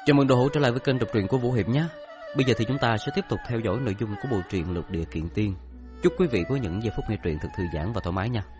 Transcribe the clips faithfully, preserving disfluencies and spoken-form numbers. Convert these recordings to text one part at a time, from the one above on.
Chào mừng đồ hữu trở lại với kênh đọc truyện của Vũ Hiệp nhé. Bây giờ thì chúng ta sẽ tiếp tục theo dõi nội dung của bộ truyện Lục Địa Kiện Tiên. Chúc quý vị có những giây phút nghe truyện thật thư giãn và thoải mái nha.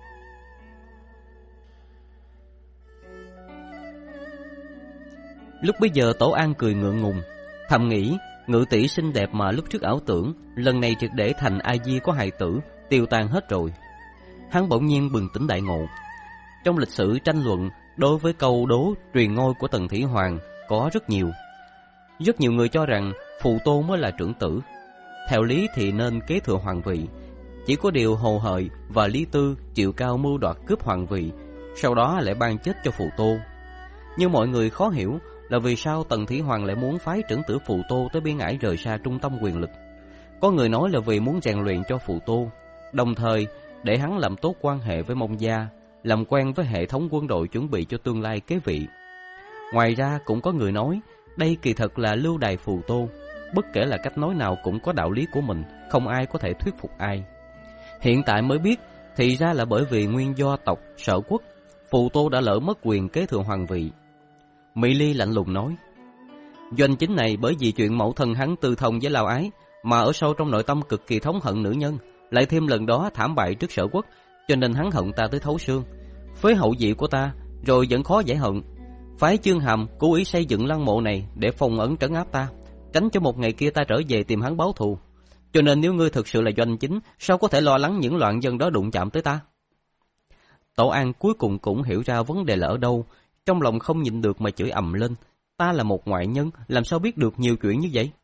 Lúc bấy giờ Tổ An cười ngượng ngùng, thầm nghĩ ngự tỷ xinh đẹp mà lúc trước ảo tưởng, lần này triệt để thành A Di có hài tử, tiêu tan hết rồi. Hắn bỗng nhiên bừng tỉnh đại ngộ. Trong lịch sử tranh luận đối với câu đố truyền ngôi của Tần Thủy Hoàng có rất nhiều. Rất nhiều người cho rằng Phù Tô mới là trưởng tử, theo lý thì nên kế thừa hoàng vị. Chỉ có điều Hồ Hợi và Lý Tư chịu cao mưu đoạt cướp hoàng vị, sau đó lại ban chết cho Phù Tô. Nhưng mọi người khó hiểu là vì sao Tần Thủy Hoàng lại muốn phái trưởng tử Phù Tô tới biên ải rời xa trung tâm quyền lực. Có người nói là vì muốn rèn luyện cho Phù Tô, đồng thời để hắn làm tốt quan hệ với Mông gia, làm quen với hệ thống quân đội chuẩn bị cho tương lai kế vị. Ngoài ra cũng có người nói đây kỳ thật là lưu đày Phù Tô, bất kể là cách nói nào cũng có đạo lý của mình, không ai có thể thuyết phục ai. Hiện tại mới biết thì ra là bởi vì nguyên do tộc Sở Quốc, Phù Tô đã lỡ mất quyền kế thừa hoàng vị. Mỹ Ly lạnh lùng nói, Doanh Chính này bởi vì chuyện mẫu thân hắn tư thông với Lao Ái mà ở sâu trong nội tâm cực kỳ thống hận nữ nhân, lại thêm lần đó thảm bại trước Sở Quốc, cho nên hắn hận ta tới thấu xương, phế hậu vị của ta, rồi vẫn khó giải hận. Phái Chương Hàm cố ý xây dựng lăng mộ này để phòng ẩn trấn áp ta, tránh cho một ngày kia ta trở về tìm hắn báo thù. Cho nên nếu ngươi thực sự là Doanh Chính, sao có thể lo lắng những loạn dân đó đụng chạm tới ta? Tổ An cuối cùng cũng hiểu ra vấn đề là ở đâu, trong lòng không nhịn được mà chửi ầm lên. Ta là một ngoại nhân, làm sao biết được nhiều chuyện như vậy?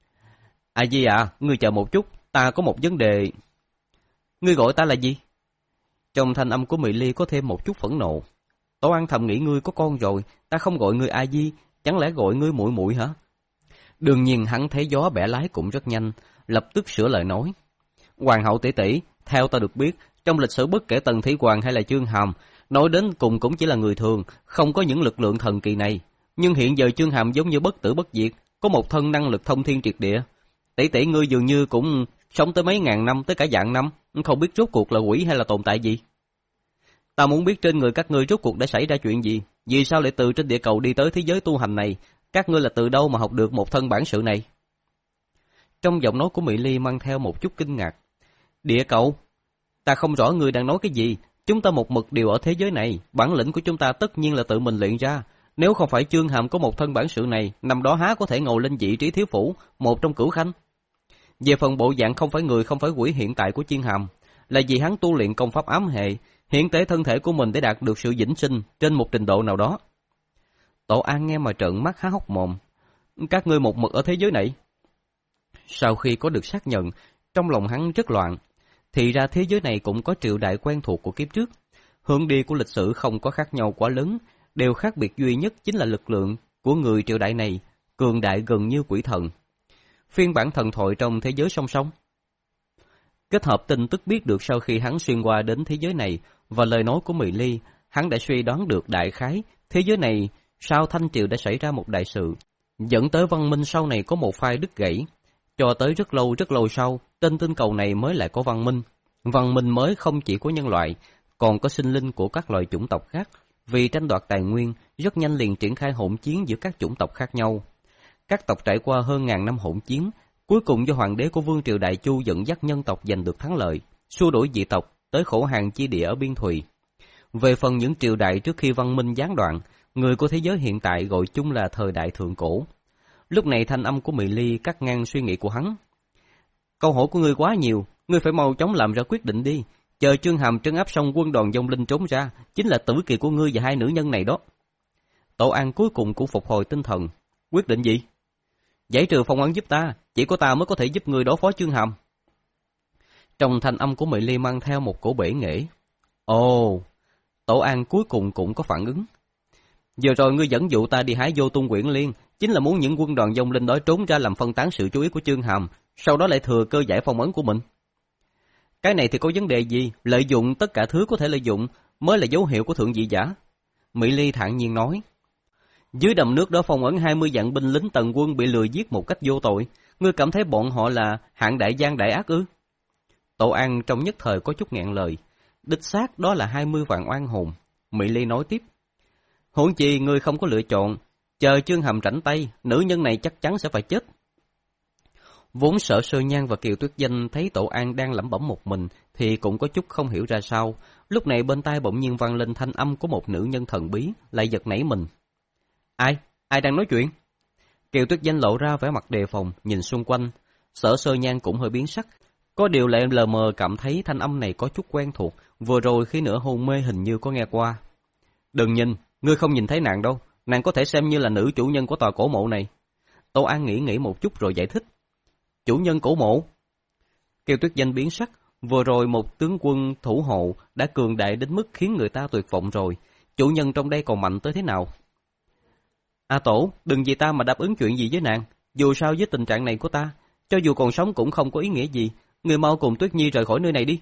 À Di à, ngươi chờ một chút, ta có một vấn đề. Ngươi gọi ta là gì? Trong thanh âm của Mỹ Ly có thêm một chút phẫn nộ. Tổ An thầm nghĩ ngươi có con rồi, ta không gọi ngươi A Di, chẳng lẽ gọi ngươi muội muội hả? Đương nhiên hắn thấy gió bẻ lái cũng rất nhanh, lập tức sửa lời nói. Hoàng hậu tỷ tỷ, theo ta được biết, trong lịch sử bất kể Tần Thủy Hoàng hay là Chương Hàm, nói đến cùng cũng chỉ là người thường, không có những lực lượng thần kỳ này. Nhưng hiện giờ Chương Hàm giống như bất tử bất diệt, có một thân năng lực thông thiên triệt địa. Tỷ tỷ ngươi dường như cũng sống tới mấy ngàn năm, tới cả vạn năm, không biết rốt cuộc là quỷ hay là tồn tại gì. Ta muốn biết trên người các ngươi rốt cuộc đã xảy ra chuyện gì, vì sao lại từ trên địa cầu đi tới thế giới tu hành này, các ngươi là từ đâu mà học được một thân bản sự này? Trong giọng nói của Mỹ Ly mang theo một chút kinh ngạc. Địa cầu? Ta không rõ ngươi đang nói cái gì, chúng ta một mực đều ở thế giới này, bản lĩnh của chúng ta tất nhiên là tự mình luyện ra. Nếu không phải Chương Hàm có một thân bản sự này, năm đó há có thể ngồi lên vị trí thiếu phủ, một trong cửu khanh. Về phần bộ dạng không phải người không phải quỷ hiện tại của Chương Hàm, là vì hắn tu luyện công pháp ám hệ, hiện tế thân thể của mình để đạt được sự vĩnh sinh trên một trình độ nào đó. Tổ An nghe mà trợn mắt há hốc mồm. Các ngươi một mực ở thế giới này? Sau khi có được xác nhận, trong lòng hắn rất loạn. Thì ra thế giới này cũng có triều đại quen thuộc của kiếp trước. Hướng đi của lịch sử không có khác nhau quá lớn, đều khác biệt duy nhất chính là lực lượng của người triều đại này, cường đại gần như quỷ thần. Phiên bản thần thoại trong thế giới song song. Kết hợp tin tức biết được sau khi hắn xuyên qua đến thế giới này và lời nói của Mỹ Ly, hắn đã suy đoán được đại khái thế giới này sau Thanh Triều đã xảy ra một đại sự, dẫn tới văn minh sau này có một phai đứt gãy. Cho tới rất lâu rất lâu sau, trên tinh cầu này mới lại có văn minh. Văn minh mới không chỉ của nhân loại, còn có sinh linh của các loài chủng tộc khác. Vì tranh đoạt tài nguyên, rất nhanh liền triển khai hỗn chiến giữa các chủng tộc khác nhau. Các tộc trải qua hơn ngàn năm hỗn chiến, cuối cùng do hoàng đế của Vương triều Đại Chu dẫn dắt nhân tộc giành được thắng lợi, xua đuổi dị tộc tới khổ hàng chi địa ở biên thùy. Về phần những triều đại trước khi văn minh gián đoạn, người của thế giới hiện tại gọi chung là thời đại thượng cổ. Lúc này thanh âm của Mỹ Ly cắt ngang suy nghĩ của hắn. Câu hỏi của ngươi quá nhiều, ngươi phải mau chóng làm ra quyết định đi. Chờ Chương Hàm trấn áp xong quân đoàn vong linh trốn ra, chính là tử kỳ của ngươi và hai nữ nhân này đó. Tổ An cuối cùng cũng phục hồi tinh thần. Quyết định gì? Giải trừ phong ấn giúp ta, chỉ có ta mới có thể giúp ngươi đối phó Chương Hàm. Trong thanh âm của Mỹ Ly mang theo một cổ bể nghệ. Ồ, Tổ An cuối cùng cũng có phản ứng. Giờ rồi ngươi dẫn dụ ta đi hái vô tung quyển liên, chính là muốn những quân đoàn vong linh đó trốn ra làm phân tán sự chú ý của Chương Hàm, sau đó lại thừa cơ giải phong ấn của mình. Cái này thì có vấn đề gì, lợi dụng tất cả thứ có thể lợi dụng mới là dấu hiệu của thượng vị giả. Mỹ Ly thản nhiên nói. Dưới đầm nước đó phong ấn hai mươi vạn binh lính Tần quân bị lừa giết một cách vô tội, ngươi cảm thấy bọn họ là hạng đại gian đại ác ư? Tổ An trong nhất thời có chút nghẹn lời. Đích xác đó là hai mươi vạn oan hồn. Mỹ Ly nói tiếp. Huống chi ngươi không có lựa chọn, Chờ Chương Hàm rảnh tay, nữ nhân này chắc chắn sẽ phải chết. Vốn Sở Sơ Nhan và Kiều Tuyết Danh thấy Tổ An đang lẩm bẩm một mình thì cũng có chút không hiểu ra sao. Lúc này bên tai bỗng nhiên vang lên thanh âm của một nữ nhân thần bí, lại giật nảy mình. Ai? Ai đang nói chuyện? Kiều Tuyết Danh lộ ra vẻ mặt đề phòng, nhìn xung quanh. Sở Sơ Nhan cũng hơi biến sắc. Có điều lại lờ mờ cảm thấy thanh âm này có chút quen thuộc, vừa rồi khi nửa hôn mê hình như có nghe qua. Đừng nhìn, ngươi không nhìn thấy nàng đâu, nàng có thể xem như là nữ chủ nhân của tòa cổ mộ này. Tô An nghĩ nghĩ một chút rồi giải thích. Chủ nhân cổ mộ? Kiều Tuyết Danh biến sắc, vừa rồi một tướng quân thủ hộ đã cường đại đến mức khiến người ta tuyệt vọng rồi, chủ nhân trong đây còn mạnh tới thế nào? A Tổ, đừng vì ta mà đáp ứng chuyện gì với nàng, dù sao với tình trạng này của ta, cho dù còn sống cũng không có ý nghĩa gì, người mau cùng Tuyết Nhi rời khỏi nơi này đi.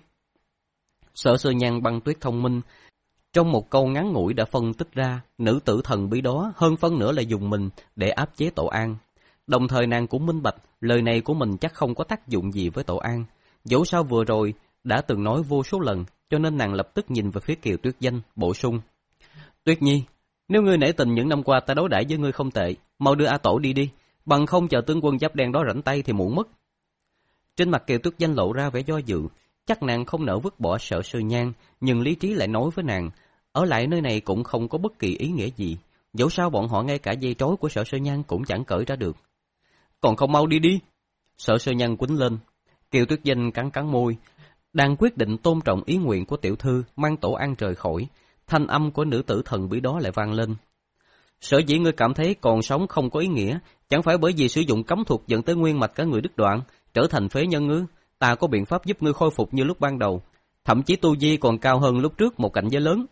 Sở Sơ Nhan băng tuyết thông minh, trong một câu ngắn ngủi đã phân tích ra nữ tử thần bí đó hơn phân nửa là dùng mình để áp chế Tổ An. Đồng thời nàng cũng minh bạch, lời này của mình chắc không có tác dụng gì với Tổ An. Dẫu sao vừa rồi đã từng nói vô số lần, cho nên nàng lập tức nhìn về phía Kiều Tuyết Danh, bổ sung. Tuyết Nhi, nếu ngươi nể tình những năm qua ta đối đãi với ngươi không tệ, mau đưa A Tổ đi đi, bằng không chờ tướng quân giáp đen đó rảnh tay thì muộn mất. Trên mặt Kiều Tuyết Danh lộ ra vẻ do dự, chắc nàng không nỡ vứt bỏ Sở Sơ Nhan, nhưng lý trí lại nói với nàng, ở lại nơi này cũng không có bất kỳ ý nghĩa gì, dẫu sao bọn họ ngay cả dây trói của Sở Sơ Nhan cũng chẳng cởi ra được. Còn không mau đi đi. Sở Sơ Nhan quýnh lên. Kiều Tuyết Danh cắn cắn môi, đang quyết định tôn trọng ý nguyện của tiểu thư mang Tổ An rời khỏi, thanh âm của nữ tử thần bí đó lại vang lên. Sở dĩ ngươi cảm thấy còn sống không có ý nghĩa, chẳng phải bởi vì sử dụng cấm thuật dẫn tới nguyên mạch cả người đứt đoạn, trở thành phế nhân ư? Ta có biện pháp giúp ngươi khôi phục như lúc ban đầu, thậm chí tu vi còn cao hơn lúc trước một cảnh giới lớn.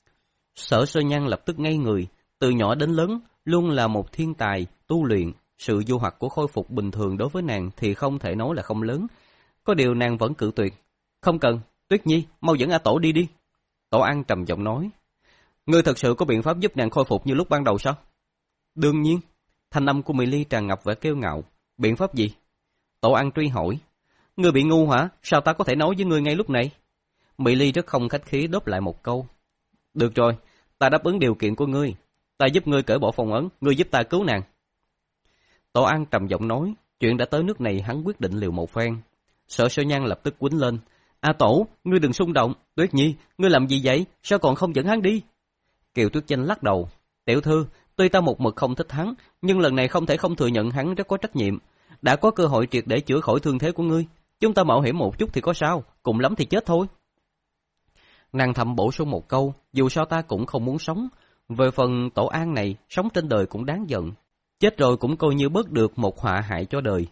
Sở Sơ Nhan lập tức ngây người, từ nhỏ đến lớn luôn là một thiên tài tu luyện, sự du hoạt của khôi phục bình thường đối với nàng thì không thể nói là không lớn. Có điều nàng vẫn cự tuyệt. Không cần, Tuyết Nhi, mau dẫn A Tổ đi đi. Tổ An trầm giọng nói. Ngươi thật sự có biện pháp giúp nàng khôi phục như lúc ban đầu sao? Đương nhiên. Thanh âm của Mỹ Ly tràn ngập vẻ kiêu ngạo. Biện pháp gì? Tổ An truy hỏi. Ngươi bị ngu hả? Sao ta có thể nói với ngươi ngay lúc này? Mỹ Ly rất không khách khí đáp lại một câu. Được rồi, ta đáp ứng điều kiện của ngươi. Ta giúp ngươi cởi bỏ phong ấn, ngươi giúp ta cứu nàng. Tổ An trầm giọng nói, chuyện đã tới nước này hắn quyết định liều một phen. Sở Sơ Nhan lập tức quýnh lên. A Tổ, ngươi đừng xung động. Tuyết Nhi, ngươi làm gì vậy? Sao còn không dẫn hắn đi? Kiều Tuyết Danh lắc đầu. Tiểu thư, tuy ta một mực không thích hắn, nhưng lần này không thể không thừa nhận hắn rất có trách nhiệm. Đã có cơ hội triệt để chữa khỏi thương thế của ngươi, chúng ta mạo hiểm một chút thì có sao, cùng lắm thì chết thôi. Nàng thầm bổ sung một câu, dù sao ta cũng không muốn sống. Về phần Tổ An này, sống trên đời cũng đáng giận. Chết rồi cũng coi như bớt được một họa hại cho đời.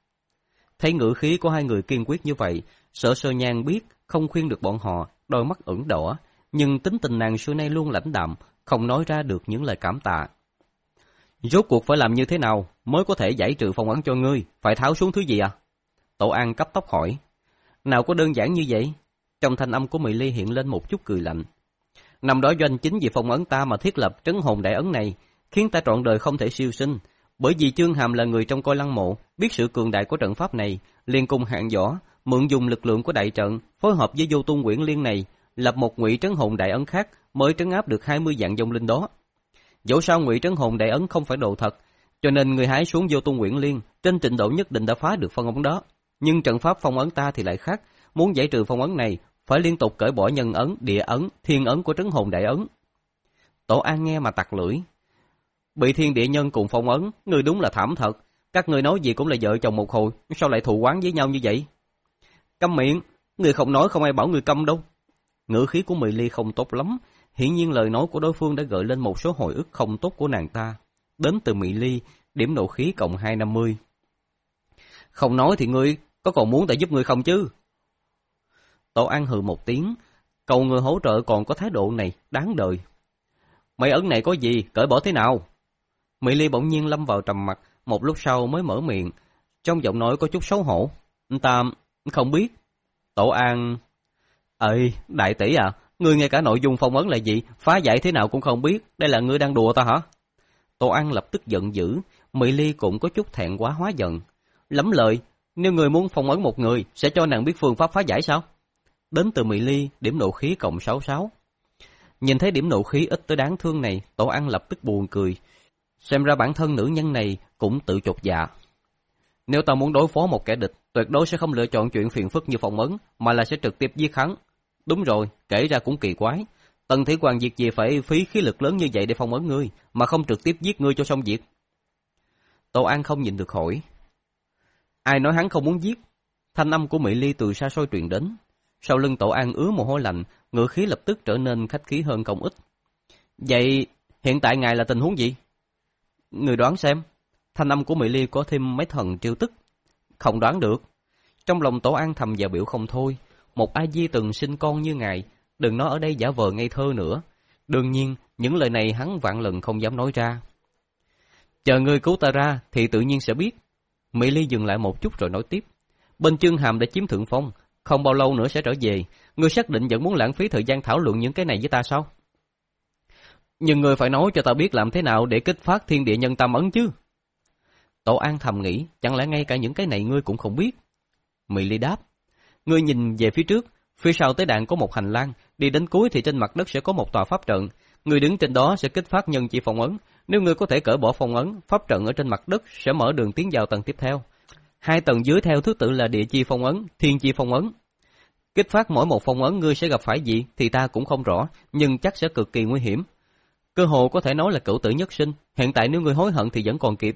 Thấy ngữ khí của hai người kiên quyết như vậy, Sở Sơ Nhan biết không khuyên được bọn họ, đôi mắt ửng đỏ, nhưng tính tình nàng xưa nay luôn lãnh đạm, không nói ra được những lời cảm tạ. Rốt cuộc phải làm như thế nào mới có thể giải trừ phong ấn cho ngươi, phải tháo xuống thứ gì à? Tổ An cấp tốc hỏi. Nào có đơn giản như vậy? Trong thanh âm của Mỹ Ly hiện lên một chút cười lạnh. Năm đó doanh chính vì phong ấn ta mà thiết lập trấn hồn đại ấn này, khiến ta trọn đời không thể siêu sinh. Bởi vì Chương Hàm là người trong coi lăng mộ, biết sự cường đại của trận pháp này, liền cùng hạng võ, mượn dùng lực lượng của đại trận, phối hợp với Vô Tung Quyển Liên này, lập một ngụy trấn hồn đại ấn khác, mới trấn áp được hai mươi vạn vong linh đó. Dẫu sao ngụy trấn hồn đại ấn không phải đồ thật, cho nên người hái xuống Vô Tung Quyển Liên, trên trình độ nhất định đã phá được phong ấn đó. Nhưng trận pháp phong ấn ta thì lại khác, muốn giải trừ phong ấn này, phải liên tục cởi bỏ nhân ấn, địa ấn, thiên ấn của trấn hồn đại ấn. Tổ An nghe mà tặc lưỡi. Bị thiên địa nhân cùng phong ấn, người đúng là thảm thật. Các người nói gì cũng là vợ chồng một hồi, sao lại thù oán với nhau như vậy? Câm miệng, người không nói không ai bảo người câm đâu. Ngữ khí của Mỹ Ly không tốt lắm, hiển nhiên lời nói của đối phương đã gợi lên một số hồi ức không tốt của nàng ta. Đến từ Mỹ Ly, điểm nộ khí cộng hai trăm năm mươi. Không nói thì ngươi có còn muốn ta giúp ngươi không chứ? Tổ An hừ một tiếng, cầu người hỗ trợ còn có thái độ này, đáng đời. Mấy ấn này có gì, cởi bỏ thế nào? Mỹ Ly bỗng nhiên lâm vào trầm mặc, một lúc sau mới mở miệng, trong giọng nói có chút xấu hổ. Ta không biết. Tổ An... Ê, đại tỷ à, ngươi nghe cả nội dung phong ấn là gì, phá giải thế nào cũng không biết, đây là ngươi đang đùa ta hả? Tổ An lập tức giận dữ, Mỹ Ly cũng có chút thẹn quá hóa giận. Lắm lời, nếu người muốn phong ấn một người, sẽ cho nàng biết phương pháp phá giải sao? Đến từ Mỹ Ly, điểm nộ khí cộng sáu mươi sáu. Nhìn thấy điểm nộ khí ít tới đáng thương này, Tổ An lập tức buồn cười. Xem ra bản thân nữ nhân này cũng tự chột dạ. Nếu ta muốn đối phó một kẻ địch, tuyệt đối sẽ không lựa chọn chuyện phiền phức như phỏng vấn, mà là sẽ trực tiếp giết hắn. Đúng rồi, kể ra cũng kỳ quái. Tần Thủy Hoàng việc gì phải phí khí lực lớn như vậy để phỏng vấn ngươi, mà không trực tiếp giết ngươi cho xong việc? Tô An không nhịn được hỏi. Ai nói hắn không muốn giết? Thanh âm của Mỹ Ly từ xa xôi truyền đến. Sau lưng Tô An ứa mồ hôi lạnh, ngữ khí lập tức trở nên khách khí hơn không ít. Vậy hiện tại ngài là tình huống gì? Người đoán xem. Thanh âm của Mỹ Ly có thêm mấy thần trêu tức. Không đoán được. Trong lòng Tổ An thầm dạ biểu không thôi. Một A Di từng sinh con như ngài, đừng nói ở đây giả vờ ngây thơ nữa. Đương nhiên, những lời này hắn vạn lần không dám nói ra. Chờ ngươi cứu ta ra thì tự nhiên sẽ biết. Mỹ Ly dừng lại một chút rồi nói tiếp. Bên Chương Hàm đã chiếm thượng phong, không bao lâu nữa sẽ trở về. Ngươi xác định vẫn muốn lãng phí thời gian thảo luận những cái này với ta sao? Nhưng ngươi phải nói cho ta biết làm thế nào để kích phát thiên địa nhân tam ấn chứ. Tổ An thầm nghĩ, chẳng lẽ ngay cả những cái này ngươi cũng không biết? Mỹ Ly đáp. Ngươi nhìn về phía trước, phía sau tới đạn có một hành lang, đi đến cuối thì trên mặt đất sẽ có một tòa pháp trận. Ngươi đứng trên đó sẽ kích phát nhân chi phong ấn. Nếu ngươi có thể cởi bỏ phong ấn, pháp trận ở trên mặt đất sẽ mở đường tiến vào tầng tiếp theo. Hai tầng dưới theo thứ tự là địa chi phong ấn, thiên chi phong ấn. Kích phát mỗi một phong ấn ngươi sẽ gặp phải gì thì ta cũng không rõ, nhưng chắc sẽ cực kỳ nguy hiểm. Cơ hồ có thể nói là cửu tử nhất sinh, hiện tại nếu ngươi hối hận thì vẫn còn kịp.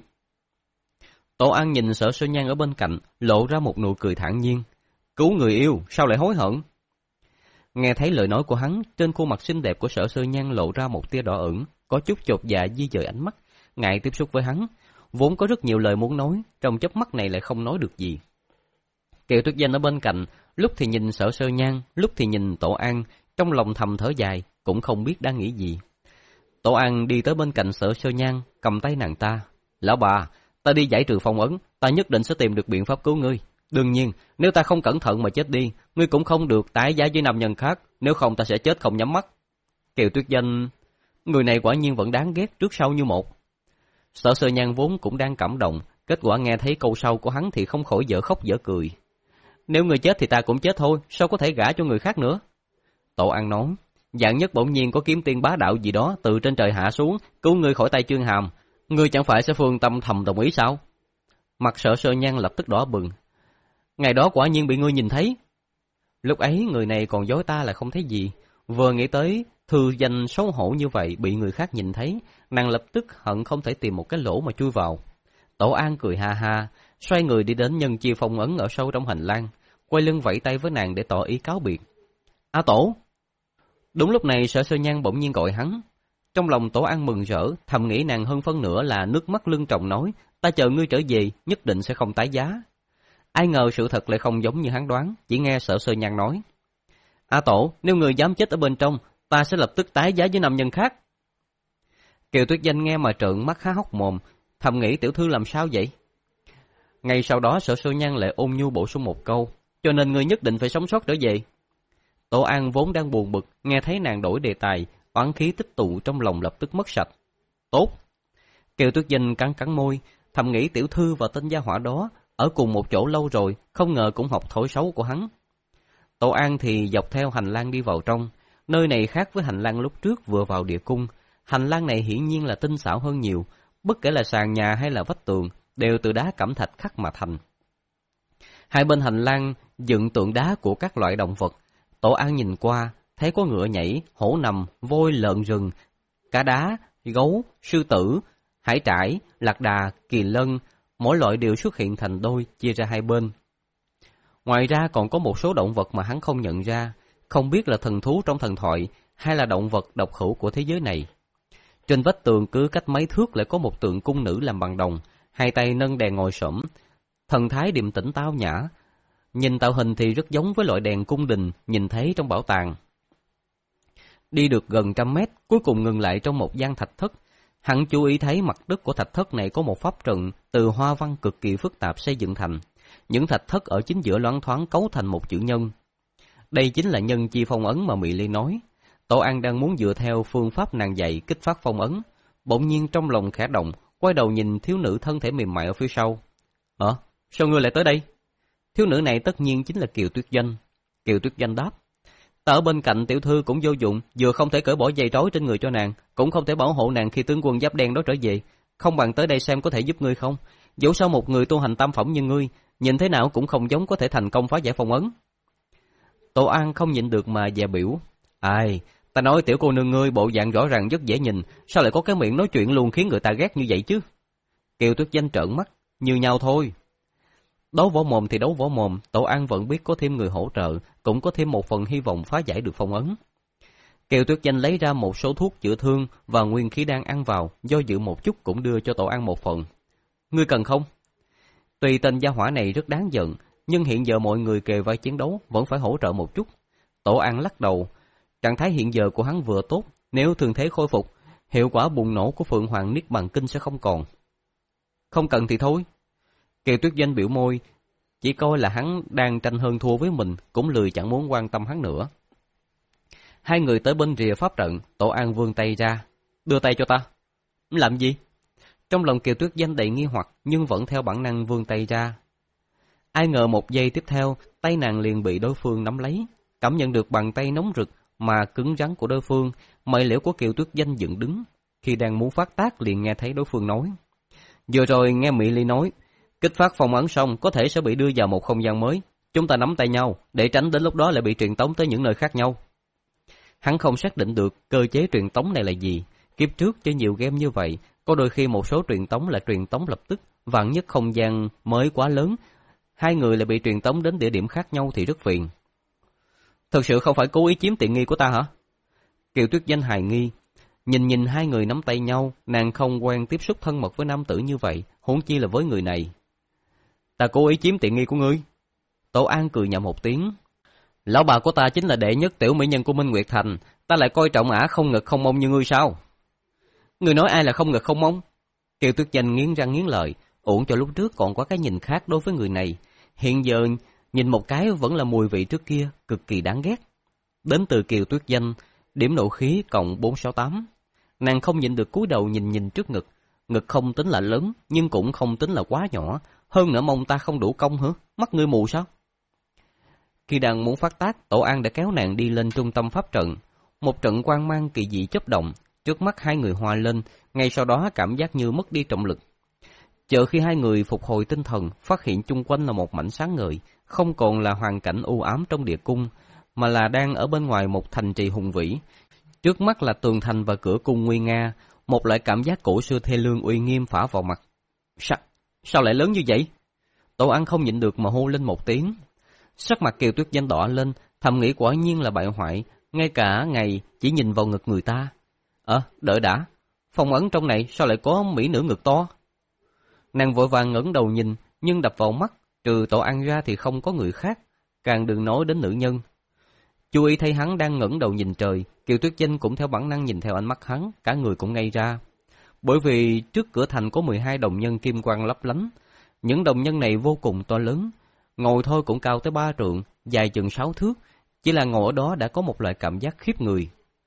Tổ An nhìn Sở Sơ Nhan ở bên cạnh, lộ ra một nụ cười thản nhiên. Cứu người yêu, sao lại hối hận? Nghe thấy lời nói của hắn, trên khuôn mặt xinh đẹp của Sở Sơ Nhan lộ ra một tia đỏ ửng, có chút chột dạ di dời ánh mắt, ngại tiếp xúc với hắn. Vốn có rất nhiều lời muốn nói, trong chớp mắt này lại không nói được gì. Kiều Tuyết Danh ở bên cạnh, lúc thì nhìn Sở Sơ Nhan, lúc thì nhìn Tổ An, trong lòng thầm thở dài, cũng không biết đang nghĩ gì. Tổ An đi tới bên cạnh Sở Sơ Nhan, cầm tay nàng ta. Lão bà, ta đi giải trừ phong ấn, ta nhất định sẽ tìm được biện pháp cứu ngươi. Đương nhiên, nếu ta không cẩn thận mà chết đi, ngươi cũng không được tái giá với nam nhân khác, nếu không ta sẽ chết không nhắm mắt. Kiều Tuyết Danh, người này quả nhiên vẫn đáng ghét trước sau như một. Sở Sơ Nhan vốn cũng đang cảm động, kết quả nghe thấy câu sau của hắn thì không khỏi dở khóc dở cười. Nếu ngươi chết thì ta cũng chết thôi, sao có thể gả cho người khác nữa? Tổ An nói, dạng nhất bỗng nhiên có kiếm tiên bá đạo gì đó từ trên trời hạ xuống, cứu ngươi khỏi tay Chương Hàm, ngươi chẳng phải sẽ phương tâm thầm đồng ý sao? Mặt Sở Sơ Nhan lập tức đỏ bừng. Ngày đó quả nhiên bị ngươi nhìn thấy. Lúc ấy người này còn dối ta là không thấy gì, vừa nghĩ tới thư danh xấu hổ như vậy bị người khác nhìn thấy, nàng lập tức hận không thể tìm một cái lỗ mà chui vào. Tổ An cười ha ha, xoay người đi đến nhân chi phong ấn ở sâu trong hành lang, quay lưng vẫy tay với nàng để tỏ ý cáo biệt. A Tổ! Đúng lúc này Sở Sơ Nhan bỗng nhiên gọi hắn. Trong lòng Tổ An mừng rỡ, thầm nghĩ nàng hơn phân nửa là nước mắt lưng tròng nói, ta chờ ngươi trở về, nhất định sẽ không tái giá. Ai ngờ sự thật lại không giống như hắn đoán, chỉ nghe Sở Sơ Nhan nói. A Tổ, nếu người dám chết ở bên trong, ta sẽ lập tức tái giá với nam nhân khác. Kiều Tuyết Danh nghe mà trợn mắt há hốc mồm, thầm nghĩ tiểu thư làm sao vậy? Ngay sau đó Sở Sơ Nhan lại ôn nhu bổ sung một câu, cho nên ngươi nhất định phải sống sót trở về. Tổ An vốn đang buồn bực, nghe thấy nàng đổi đề tài, oán khí tích tụ trong lòng lập tức mất sạch. Tốt! Kiều Tuyết Danh cắn cắn môi, thầm nghĩ tiểu thư và tên gia hỏa đó ở cùng một chỗ lâu rồi, không ngờ cũng học thói xấu của hắn. Tổ An thì dọc theo hành lang đi vào trong, nơi này khác với hành lang lúc trước vừa vào địa cung, hành lang này hiển nhiên là tinh xảo hơn nhiều, bất kể là sàn nhà hay là vách tường, đều từ đá cẩm thạch khắc mà thành. Hai bên hành lang dựng tượng đá của các loại động vật, Tổ An nhìn qua, thấy có ngựa nhảy, hổ nằm, voi lợn rừng, cá đá, gấu, sư tử, hải trãi, lạc đà, kỳ lân, mỗi loại đều xuất hiện thành đôi, chia ra hai bên. Ngoài ra còn có một số động vật mà hắn không nhận ra, không biết là thần thú trong thần thoại hay là động vật độc hữu của thế giới này. Trên vách tường cứ cách mấy thước lại có một tượng cung nữ làm bằng đồng, hai tay nâng đèn ngồi xổm, thần thái điềm tĩnh tao nhã. Nhìn tạo hình thì rất giống với loại đèn cung đình nhìn thấy trong bảo tàng. Đi được gần trăm mét, cuối cùng ngừng lại trong một gian thạch thất. Hắn chú ý thấy mặt đất của thạch thất này có một pháp trận từ hoa văn cực kỳ phức tạp xây dựng thành. Những thạch thất ở chính giữa loáng thoáng cấu thành một chữ nhân. Đây chính là nhân chi phong ấn mà Mỹ Ly nói. Tổ An đang muốn dựa theo phương pháp nàng dạy kích phát phong ấn. Bỗng nhiên trong lòng khẽ động, quay đầu nhìn thiếu nữ thân thể mềm mại ở phía sau. Hả? Sao ngươi lại tới đây? Thiếu nữ này tất nhiên chính là Kiều Tuyết Danh. Kiều Tuyết Danh đáp. Ta ở bên cạnh tiểu thư cũng vô dụng, vừa không thể cởi bỏ dây trói trên người cho nàng, cũng không thể bảo hộ nàng khi tướng quân giáp đen đó trở về. không bằng tới đây xem có thể giúp ngươi không. Dẫu sao một người tu hành tam phẩm như ngươi, nhìn thế nào cũng không giống có thể thành công phá giải phong ấn. Tổ An không nhịn được mà dè biểu. Ai, ta nói tiểu cô nương ngươi bộ dạng rõ ràng rất dễ nhìn, sao lại có cái miệng nói chuyện luôn khiến người ta ghét như vậy chứ? Kiều Tuyết Danh trợn mắt, như nhau thôi. Đấu võ mồm thì đấu võ mồm, Tổ An vẫn biết có thêm người hỗ trợ, cũng có thêm một phần hy vọng phá giải được phong ấn. Kiều Tuyết Danh lấy ra một số thuốc chữa thương và nguyên khí đang ăn vào, do dự một chút cũng đưa cho Tổ An một phần. Ngươi cần không? Tuy tên gia hỏa này rất đáng giận, nhưng hiện giờ mọi người kề vai chiến đấu vẫn phải hỗ trợ một chút. Tổ An lắc đầu, trạng thái hiện giờ của hắn vừa tốt, nếu thương thế khôi phục, hiệu quả bùng nổ của Phượng Hoàng Niết Bàn Kinh sẽ không còn. Không cần thì thôi. Kiều Tuyết Danh biểu môi, chỉ coi là hắn đang tranh hơn thua với mình, cũng lười chẳng muốn quan tâm hắn nữa. Hai người tới bên rìa pháp trận, Tổ An vươn tay ra, đưa tay cho ta. Làm gì? Trong lòng Kiều Tuyết Danh đầy nghi hoặc, nhưng vẫn theo bản năng vươn tay ra. Ai ngờ một giây tiếp theo, tay nàng liền bị đối phương nắm lấy, cảm nhận được bàn tay nóng rực mà cứng rắn của đối phương, mày liễu của Kiều Tuyết Danh dựng đứng. Khi đang muốn phát tác liền nghe thấy đối phương nói. Vừa rồi nghe Mỹ Ly nói, kích phát phong ấn xong có thể sẽ bị đưa vào một không gian mới. Chúng ta nắm tay nhau, để tránh đến lúc đó lại bị truyền tống tới những nơi khác nhau. Hắn không xác định được cơ chế truyền tống này là gì. Kiếp trước chơi nhiều game như vậy, có đôi khi một số truyền tống là truyền tống lập tức, vạn nhất không gian mới quá lớn, hai người lại bị truyền tống đến địa điểm khác nhau thì rất phiền. Thực sự không phải cố ý chiếm tiện nghi của ta hả? Kiều Tuyết Danh hài nghi, nhìn nhìn hai người nắm tay nhau, nàng không quen tiếp xúc thân mật với nam tử như vậy, huống chi là với người này. Ta cố ý chiếm tiện nghi của ngươi. Tổ An cười nhạo một tiếng. Lão bà của ta chính là đệ nhất tiểu mỹ nhân của Minh Nguyệt Thành, ta lại coi trọng ả không ngực không mông như ngươi sao? Ngươi nói ai là không ngực không mông? Kiều Tuyết Danh nghiến răng nghiến lợi, uổng cho lúc trước còn có cái nhìn khác đối với người này. Hiện giờ nhìn một cái vẫn là mùi vị trước kia, cực kỳ đáng ghét. Đến từ Kiều Tuyết Danh, điểm nộ khí cộng bốn sáu tám. Nàng không nhịn được cúi đầu nhìn nhìn trước ngực. Ngực không tính là lớn, nhưng cũng không tính là quá nhỏ. Hơn nữa mông ta không đủ cong hả? Mắt ngươi mù sao? Khi đang muốn phát tác, Tổ An đã kéo nàng đi lên trung tâm pháp trận. Một trận quang mang kỳ dị chớp động, trước mắt hai người hòa lên, ngay sau đó cảm giác như mất đi trọng lực. Chờ khi hai người phục hồi tinh thần, phát hiện chung quanh là một mảnh sáng ngời, không còn là hoàn cảnh u ám trong địa cung, mà là đang ở bên ngoài một thành trì hùng vĩ. Trước mắt là tường thành và cửa cung nguy nga, một loại cảm giác cổ xưa thê lương uy nghiêm phả vào mặt. Sao, sao lại lớn như vậy? Tổ An không nhịn được mà hô lên một tiếng. Sắc mặt Kiều Tuyết Danh đỏ lên, thầm nghĩ quả nhiên là bại hoại, ngay cả ngày chỉ nhìn vào ngực người ta. Ờ, à, đợi đã, phong ấn trong này sao lại có mỹ nữ ngực to? Nàng vội vàng ngẩng đầu nhìn, nhưng đập vào mắt, trừ Tổ An ra thì không có người khác, càng đừng nói đến nữ nhân. Chú ý thấy hắn đang ngẩng đầu nhìn trời, Kiều Tuyết Danh cũng theo bản năng nhìn theo ánh mắt hắn, cả người cũng ngây ra. Bởi vì trước cửa thành có mười hai đồng nhân kim quang lấp lánh, những đồng nhân này vô cùng to lớn, ngồi thôi cũng cao tới ba trượng, dài chừng sáu thước, chỉ là ngồi ở đó đã có một loại cảm giác khiếp người.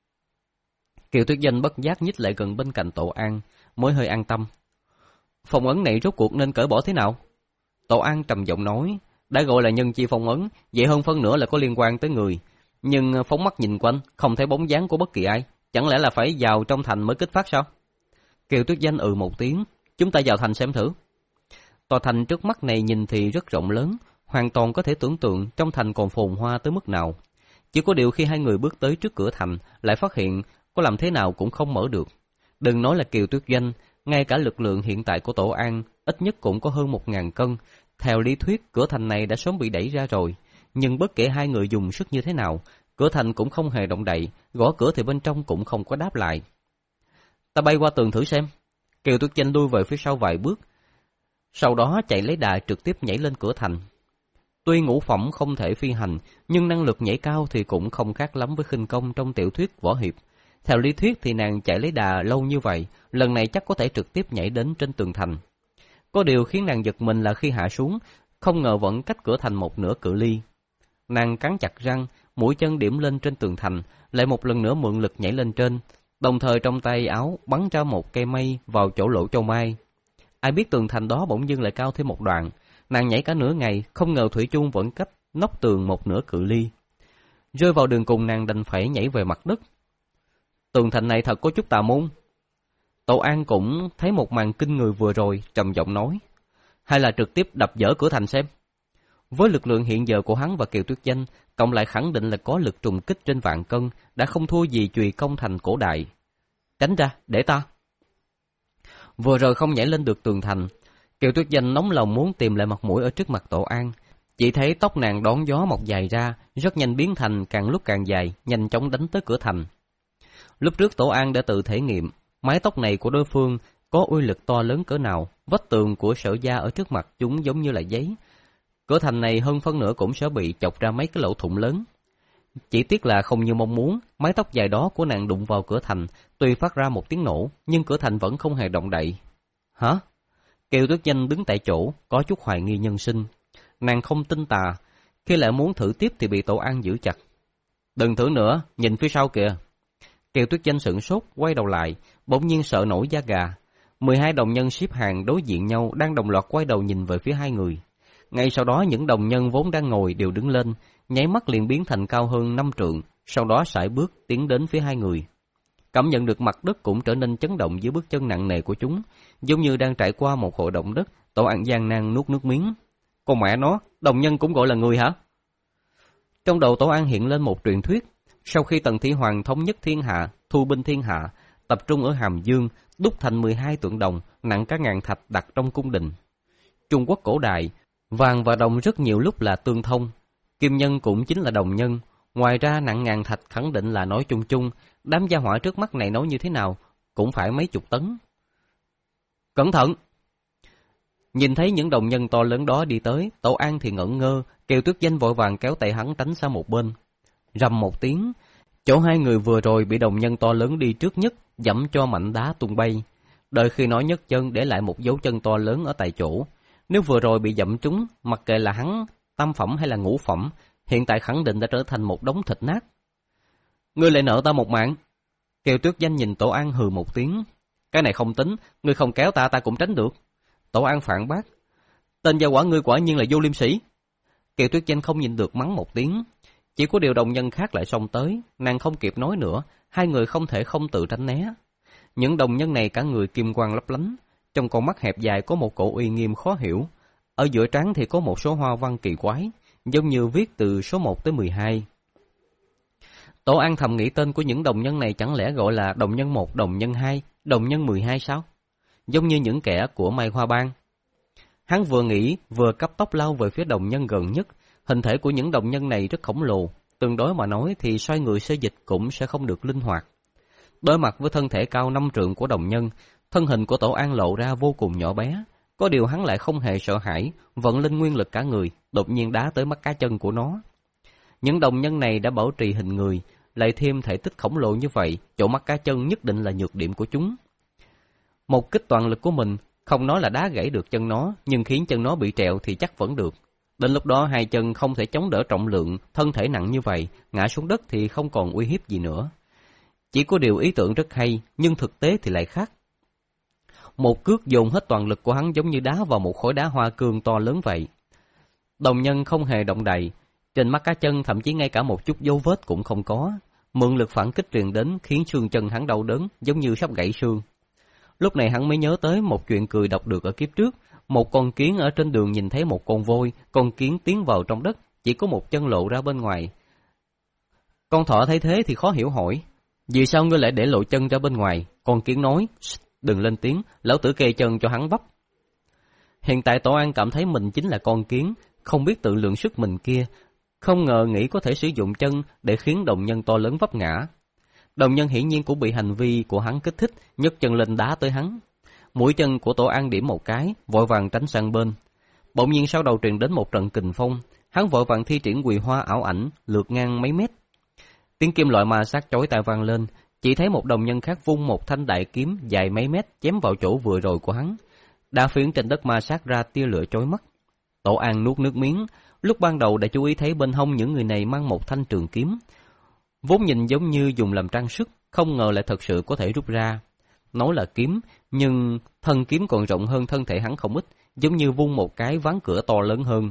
Kiều Tuyết Danh bất giác nhích lại gần bên cạnh Tổ An, mới hơi an tâm. Phong ấn này rốt cuộc nên cởi bỏ thế nào? Tổ An trầm giọng nói, đã gọi là nhân chi phong ấn, vậy hơn phân nửa là có liên quan tới người. Nhưng phóng mắt nhìn quanh, không thấy bóng dáng của bất kỳ ai, chẳng lẽ là phải vào trong thành mới kích phát sao? Kiều Tuyết Danh ừ một tiếng, chúng ta vào thành xem thử. Tòa thành trước mắt này nhìn thì rất rộng lớn, hoàn toàn có thể tưởng tượng trong thành còn phồn hoa tới mức nào. Chỉ có điều khi hai người bước tới trước cửa thành, lại phát hiện có làm thế nào cũng không mở được. Đừng nói là Kiều Tuyết Danh, ngay cả lực lượng hiện tại của Tổ An, ít nhất cũng có hơn một ngàn cân. Theo lý thuyết, cửa thành này đã sớm bị đẩy ra rồi. Nhưng bất kể hai người dùng sức như thế nào, cửa thành cũng không hề động đậy, gõ cửa thì bên trong cũng không có đáp lại. Ta bay qua tường thử xem. Kiều Tuyết Danh lui về phía sau vài bước, sau đó chạy lấy đà trực tiếp nhảy lên cửa thành. Tuy ngũ phẩm không thể phi hành, nhưng năng lực nhảy cao thì cũng không khác lắm với khinh công trong tiểu thuyết võ hiệp. Theo lý thuyết thì nàng chạy lấy đà lâu như vậy, lần này chắc có thể trực tiếp nhảy đến trên tường thành. Có điều khiến nàng giật mình là khi hạ xuống, không ngờ vẫn cách cửa thành một nửa cự ly. Nàng cắn chặt răng, mũi chân điểm lên trên tường thành, lại một lần nữa mượn lực nhảy lên trên, đồng thời trong tay áo bắn ra một cây mây vào chỗ lỗ châu mai. Ai biết tường thành đó bỗng dưng lại cao thêm một đoạn, nàng nhảy cả nửa ngày, không ngờ thủy chung vẫn cách nóc tường một nửa cự ly. Rơi vào đường cùng nàng đành phải nhảy về mặt đất. Tường thành này thật có chút tà môn. Tổ An cũng thấy một màn kinh người vừa rồi, trầm giọng nói, hay là trực tiếp đập vỡ cửa thành xem. Với lực lượng hiện giờ của hắn và Kiều Tuyết Danh, cộng lại khẳng định là có lực trùng kích trên vạn cân, đã không thua gì chùy công thành cổ đại. Tránh ra, để ta. Vừa rồi không nhảy lên được tường thành, Kiều Tuyết Danh nóng lòng muốn tìm lại mặt mũi ở trước mặt Tổ An. Chỉ thấy tóc nàng đón gió mọc dài ra, rất nhanh biến thành càng lúc càng dài, nhanh chóng đánh tới cửa thành. Lúc trước Tổ An đã tự thể nghiệm, mái tóc này của đối phương có uy lực to lớn cỡ nào, vách tường của Sở gia ở trước mặt chúng giống như là giấy. Cửa thành này hơn phân nửa cũng sẽ bị chọc ra mấy cái lỗ thủng lớn. Chỉ tiếc là không như mong muốn, mái tóc dài đó của nàng đụng vào cửa thành, tuy phát ra một tiếng nổ, nhưng cửa thành vẫn không hề động đậy. Hả? Kiều Tuyết Danh đứng tại chỗ, có chút hoài nghi nhân sinh. Nàng không tin tà, khi lại muốn thử tiếp thì bị Tổ An giữ chặt. Đừng thử nữa, nhìn phía sau kìa. Kiều Tuyết Danh sửng sốt, quay đầu lại, bỗng nhiên sợ nổi da gà. Mười hai đồng nhân xếp hàng đối diện nhau đang đồng loạt quay đầu nhìn về phía hai người. Ngay sau đó những đồng nhân vốn đang ngồi đều đứng lên, nháy mắt liền biến thành cao hơn năm trượng, sau đó sải bước tiến đến phía hai người. Cảm nhận được mặt đất cũng trở nên chấn động dưới bước chân nặng nề của chúng, giống như đang trải qua một hội động đất. Tổ An gian nan nuốt nước miếng. Con mẹ nó, đồng nhân cũng gọi là người hả? Trong đầu Tổ An hiện lên một truyền thuyết. Sau khi Tần Thủy Hoàng thống nhất thiên hạ, thu binh thiên hạ, tập trung ở Hàm Dương, đúc thành mười hai tượng đồng, nặng cả ngàn thạch đặt trong cung đình. Trung Quốc cổ đại, vàng và đồng rất nhiều lúc là tương thông. Kim nhân cũng chính là đồng nhân. Ngoài ra nặng ngàn thạch khẳng định là nói chung chung, đám gia hỏa trước mắt này nói như thế nào, cũng phải mấy chục tấn. Cẩn thận! Nhìn thấy những đồng nhân to lớn đó đi tới, Tổ An thì ngẩn ngơ, Kiều Tuyết Danh vội vàng kéo tay hắn tránh sang một bên. Rầm một tiếng, chỗ hai người vừa rồi bị đồng nhân to lớn đi trước nhất, dẫm cho mảnh đá tung bay. Đợi khi nó nhấc chân để lại một dấu chân to lớn ở tại chỗ. Nếu vừa rồi bị dẫm trúng, mặc kệ là hắn, tam phẩm hay là ngũ phẩm, hiện tại khẳng định đã trở thành một đống thịt nát. Ngươi lại nợ ta một mạng. Kiều Tuyết Danh nhìn Tổ An hừ một tiếng. Cái này không tính, ngươi không kéo ta ta cũng tránh được. Tổ An phản bác. Tên gia quả ngươi quả nhiên là vô liêm sĩ. Kiều Tuyết Danh không nhìn được mắng một tiếng. Chỉ có điều đồng nhân khác lại xông tới, nàng không kịp nói nữa, hai người không thể không tự tránh né. Những đồng nhân này cả người kim quang lấp lánh, trong con mắt hẹp dài có một cổ uy nghiêm khó hiểu. Ở giữa trán thì có một số hoa văn kỳ quái, giống như viết từ số một tới mười hai. Tổ An thầm nghĩ tên của những đồng nhân này chẳng lẽ gọi là đồng nhân một, đồng nhân hai, đồng nhân mười hai sao? Giống như những kẻ của Mai Hoa Bang. Hắn vừa nghĩ vừa cấp tốc lao về phía đồng nhân gần nhất. Hình thể của những đồng nhân này rất khổng lồ, tương đối mà nói thì xoay người xê dịch cũng sẽ không được linh hoạt. Đối mặt với thân thể cao năm trượng của đồng nhân, thân hình của Tổ An lộ ra vô cùng nhỏ bé. Có điều hắn lại không hề sợ hãi, vận lên nguyên lực cả người, đột nhiên đá tới mắt cá chân của nó. Những đồng nhân này đã bảo trì hình người, lại thêm thể tích khổng lồ như vậy, chỗ mắt cá chân nhất định là nhược điểm của chúng. Một kích toàn lực của mình, không nói là đá gãy được chân nó, nhưng khiến chân nó bị trẹo thì chắc vẫn được. Đến lúc đó hai chân không thể chống đỡ trọng lượng, thân thể nặng như vậy, ngã xuống đất thì không còn uy hiếp gì nữa. Chỉ có điều ý tưởng rất hay, nhưng thực tế thì lại khác. Một cước dồn hết toàn lực của hắn giống như đá vào một khối đá hoa cương to lớn vậy. Đồng nhân không hề động đậy, trên mắt cá chân thậm chí ngay cả một chút dấu vết cũng không có. Mượn lực phản kích truyền đến khiến xương chân hắn đau đớn, giống như sắp gãy xương. Lúc này hắn mới nhớ tới một chuyện cười đọc được ở kiếp trước. Một con kiến ở trên đường nhìn thấy một con voi, con kiến tiến vào trong đất, chỉ có một chân lộ ra bên ngoài. Con thỏ thấy thế thì khó hiểu hỏi, vì sao ngươi lại để lộ chân ra bên ngoài? Con kiến nói, đừng lên tiếng, lão tử kê chân cho hắn vấp. Hiện tại Tổ An cảm thấy mình chính là con kiến, không biết tự lượng sức mình kia, không ngờ nghĩ có thể sử dụng chân để khiến đồng nhân to lớn vấp ngã. Đồng nhân hiển nhiên cũng bị hành vi của hắn kích thích, nhấc chân lên đá tới hắn. Mũi chân của Tổ An điểm một cái, vội vàng tránh sang bên. Bỗng nhiên sau đầu truyền đến một trận kình phong, hắn vội vàng thi triển quỳ hoa ảo ảnh, lượt ngang mấy mét. Tiếng kim loại ma sát chói tai vang lên, chỉ thấy một đồng nhân khác vung một thanh đại kiếm dài mấy mét chém vào chỗ vừa rồi của hắn. Đá phiến trên đất ma sát ra tia lửa chói mắt. Tổ An nuốt nước miếng, lúc ban đầu đã chú ý thấy bên hông những người này mang một thanh trường kiếm. Vốn nhìn giống như dùng làm trang sức, không ngờ lại thật sự có thể rút ra. Nói là kiếm, nhưng thân kiếm còn rộng hơn thân thể hắn không ít, giống như vung một cái ván cửa to lớn hơn.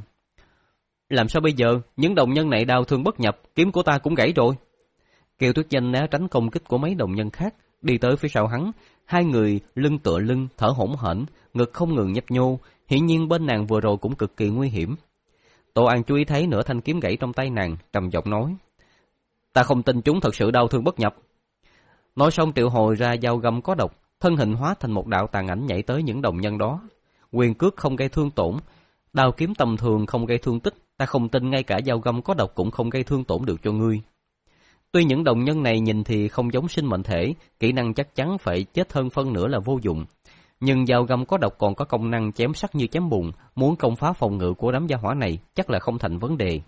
Làm sao bây giờ? Những đồng nhân này đau thương bất nhập, kiếm của ta cũng gãy rồi. Kiều Tuyết Danh né tránh công kích của mấy đồng nhân khác, đi tới phía sau hắn, Hai người lưng tựa lưng, thở hổn hển, ngực không ngừng nhấp nhô, hiển nhiên bên nàng vừa rồi cũng cực kỳ nguy hiểm. Tô An chú ý thấy nửa thanh kiếm gãy trong tay nàng, trầm giọng nói: "Ta không tin chúng thật sự đau thương bất nhập." Nói xong triệu hồi ra dao găm có độc, thân hình hóa thành một đạo tàn ảnh nhảy tới những đồng nhân đó. Quyền cước không gây thương tổn, đao kiếm tầm thường không gây thương tích, ta không tin ngay cả dao găm có độc cũng không gây thương tổn được cho ngươi. Tuy những đồng nhân này nhìn thì không giống sinh mệnh thể, kỹ năng chắc chắn phải chết hơn phân nửa là vô dụng. Nhưng dao găm có độc còn có công năng chém sắc như chém bùn, muốn công phá phòng ngự của đám gia hỏa này chắc là không thành vấn đề.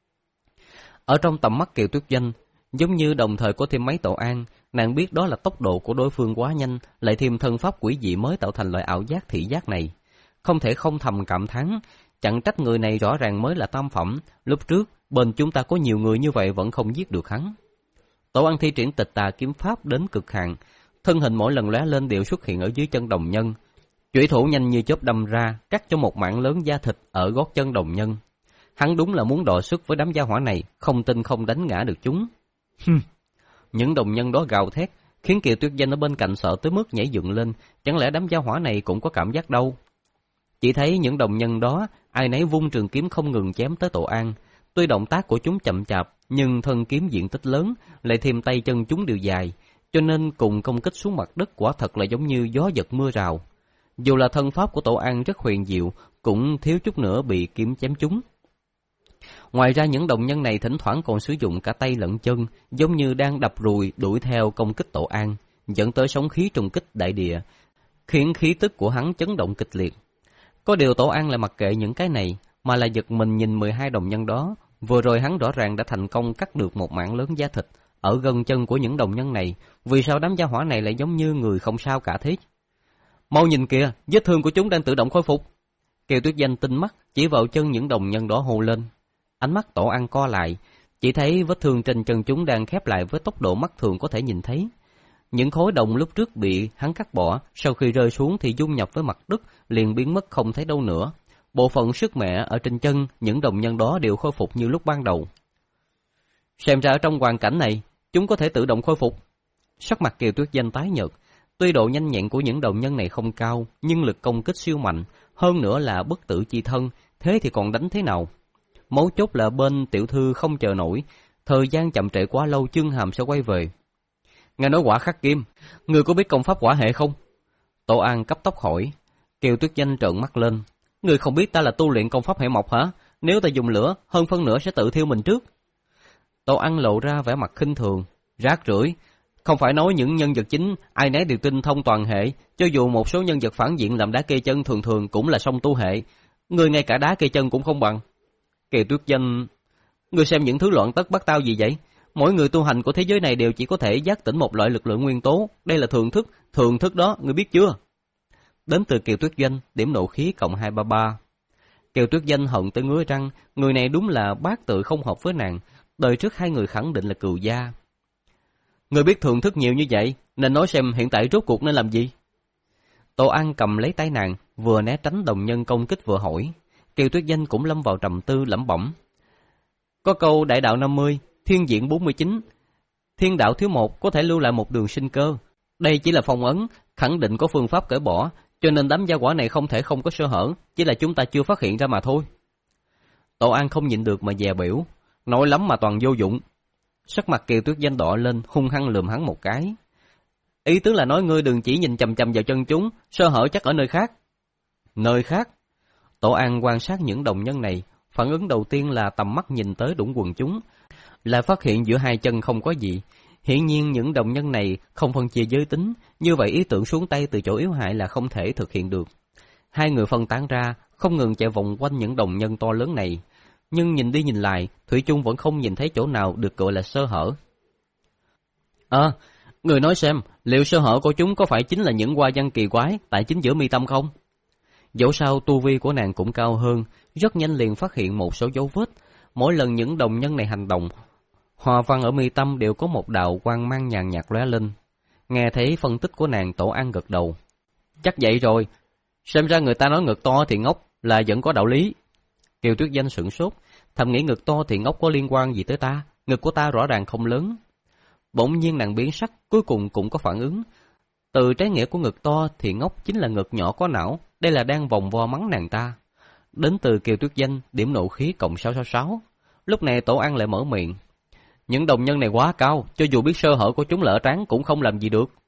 Ở trong tầm mắt Kiều Tuyết Doanh, giống như đồng thời có thêm mấy Tổ An, nàng biết đó là tốc độ của đối phương quá nhanh, lại thêm thân pháp quỷ dị mới tạo thành loại ảo giác thị giác này. Không thể không thầm cảm thán, chẳng trách người này rõ ràng mới là tam phẩm, lúc trước bên chúng ta có nhiều người như vậy vẫn không giết được hắn. Tổ An thi triển Tịch Tà kiếm pháp đến cực hạn, thân hình mỗi lần lóe lên đều xuất hiện ở dưới chân đồng nhân. Chủy thủ nhanh như chớp đâm ra, cắt cho một mảng lớn da thịt ở gót chân đồng nhân. Hắn đúng là muốn đọ sức với đám gia hỏa này, không tin không đánh ngã được chúng. Những đồng nhân đó gào thét, khiến Kiều Tuyết Doanh ở bên cạnh sợ tới mức nhảy dựng lên, chẳng lẽ đám gia hỏa này cũng có cảm giác đâu. Chỉ thấy những đồng nhân đó, ai nấy vung trường kiếm không ngừng chém tới Tổ An. Tuy động tác của chúng chậm chạp, nhưng thân kiếm diện tích lớn, lại thêm tay chân chúng đều dài, cho nên cùng công kích xuống mặt đất quả thật là giống như gió giật mưa rào. Dù là thân pháp của Tổ An rất huyền diệu, cũng thiếu chút nữa bị kiếm chém trúng. Ngoài ra những đồng nhân này thỉnh thoảng còn sử dụng cả tay lẫn chân, giống như đang đập rùi đuổi theo công kích Tổ An, dẫn tới sóng khí trùng kích đại địa, khiến khí tức của hắn chấn động kịch liệt. Có điều Tổ An lại mặc kệ những cái này, mà là giật mình nhìn mười hai đồng nhân đó. Vừa rồi hắn rõ ràng đã thành công cắt được một mảng lớn da thịt ở gân chân của những đồng nhân này, vì sao đám gia hỏa này lại giống như người không sao cả thế? Mau nhìn kìa, vết thương của chúng đang tự động khôi phục. Kiều Tuyết Doanh tinh mắt chỉ vào chân những đồng nhân đó hô lên. Ánh mắt Tổ An co lại, chỉ thấy vết thương trên chân chúng đang khép lại với tốc độ mắt thường có thể nhìn thấy. Những khối đồng lúc trước bị hắn cắt bỏ, sau khi rơi xuống thì dung nhập với mặt đất, liền biến mất không thấy đâu nữa. Bộ phận sức mẻ ở trên chân, những đồng nhân đó đều khôi phục như lúc ban đầu. Xem ra ở trong hoàn cảnh này, chúng có thể tự động khôi phục. Sắc mặt Kiều Tuyết Doanh tái nhợt, tuy độ nhanh nhẹn của những đồng nhân này không cao, nhưng lực công kích siêu mạnh, hơn nữa là bất tử chi thân, thế thì còn đánh thế nào? Mấu chốt là bên tiểu thư không chờ nổi, thời gian chậm trễ quá lâu Chương Hàm sẽ quay về. Nghe nói quả khắc kim, người có biết công pháp quả hệ không? Tổ An cấp tốc hỏi. Kiều Tuyết Doanh trợn mắt lên. Người không biết ta là tu luyện công pháp hệ mộc hả? Nếu ta dùng lửa, hơn phân nửa sẽ tự thiêu mình trước. Tổ An lộ ra vẻ mặt khinh thường. Rác rưởi, không phải nói những nhân vật chính ai nấy đều tinh thông toàn hệ, cho dù một số nhân vật phản diện làm đá kê chân thường thường cũng là song tu hệ. Người ngay cả đá kê chân cũng không bằng. Kiều Tuyết Doanh, người xem những thứ loạn tất bắt tao gì vậy? Mỗi người tu hành của thế giới này đều chỉ có thể giác tỉnh một loại lực lượng nguyên tố, đây là thường thức, thường thức đó, người biết chưa? Đến từ Kiều Tuyết Doanh, điểm nộ khí cộng hai trăm ba mươi ba. Kiều Tuyết Doanh hận tới ngứa răng, người này đúng là bát tự không hợp với nàng, đời trước hai người khẳng định là cừu gia. Người biết thường thức nhiều như vậy, nên nói xem hiện tại rốt cuộc nên làm gì? Tổ An cầm lấy tay nàng, vừa né tránh đồng nhân công kích vừa hỏi. Kiều Tuyết Doanh cũng lâm vào trầm tư lẩm bẩm. Có câu đại đạo năm mươi, thiên diện bốn mươi chín, thiên đạo thiếu một có thể lưu lại một đường sinh cơ. Đây chỉ là phong ấn, khẳng định có phương pháp cởi bỏ, cho nên đám gia quả này không thể không có sơ hở, chỉ là chúng ta chưa phát hiện ra mà thôi. Tổ An không nhịn được mà dè biểu, nói lắm mà toàn vô dụng. Sắc mặt Kiều Tuyết Doanh đỏ lên, hung hăng lườm hắn một cái. Ý tứ là nói ngươi đừng chỉ nhìn chằm chằm vào chân chúng, sơ hở chắc ở nơi khác. Nơi khác? Tổ An quan sát những đồng nhân này, phản ứng đầu tiên là tầm mắt nhìn tới đũng quần chúng, lại phát hiện giữa hai chân không có gì. Hiển nhiên những đồng nhân này không phân chia giới tính, như vậy ý tưởng xuống tay từ chỗ yếu hại là không thể thực hiện được. Hai người phân tán ra, không ngừng chạy vòng quanh những đồng nhân to lớn này, nhưng nhìn đi nhìn lại, thủy chung vẫn không nhìn thấy chỗ nào được gọi là sơ hở. À, người nói xem, liệu sơ hở của chúng có phải chính là những hoa văn kỳ quái tại chính giữa mi tâm không? Dẫu sao tu vi của nàng cũng cao hơn, rất nhanh liền phát hiện một số dấu vết. Mỗi lần những đồng nhân này hành động, hoa văn ở mi tâm đều có một đạo quang mang nhàn nhạt lóe lên. Nghe thấy phân tích của nàng, Tổ An gật đầu. Chắc vậy rồi, xem ra người ta nói ngực to thì ngốc là vẫn có đạo lý. Kiều Tuyết Doanh sửng sốt, thầm nghĩ ngực to thì ngốc có liên quan gì tới ta, ngực của ta rõ ràng không lớn. Bỗng nhiên nàng biến sắc, cuối cùng cũng có phản ứng. Từ trái nghĩa của ngực to thì ngốc chính là ngực nhỏ có não, đây là đang vòng vo mắng nàng ta. Đến từ Kiều Tuyết Danh, điểm nộ khí cộng sáu sáu sáu. Lúc này Tổ An lại mở miệng. Những đồng nhân này quá cao, cho dù biết sơ hở của chúng lỡ tráng cũng không làm gì được.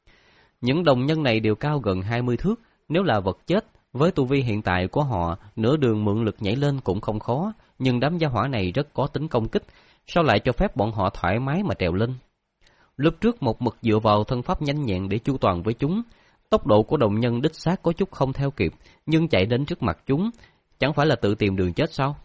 Những đồng nhân này đều cao gần hai mươi thước, nếu là vật chết, với tu vi hiện tại của họ, nửa đường mượn lực nhảy lên cũng không khó, nhưng đám gia hỏa này rất có tính công kích, sao lại cho phép bọn họ thoải mái mà trèo lên. Lúc trước một mực dựa vào thân pháp nhanh nhẹn để chu toàn với chúng, tốc độ của đồng nhân đích xác có chút không theo kịp, nhưng chạy đến trước mặt chúng, chẳng phải là tự tìm đường chết sao?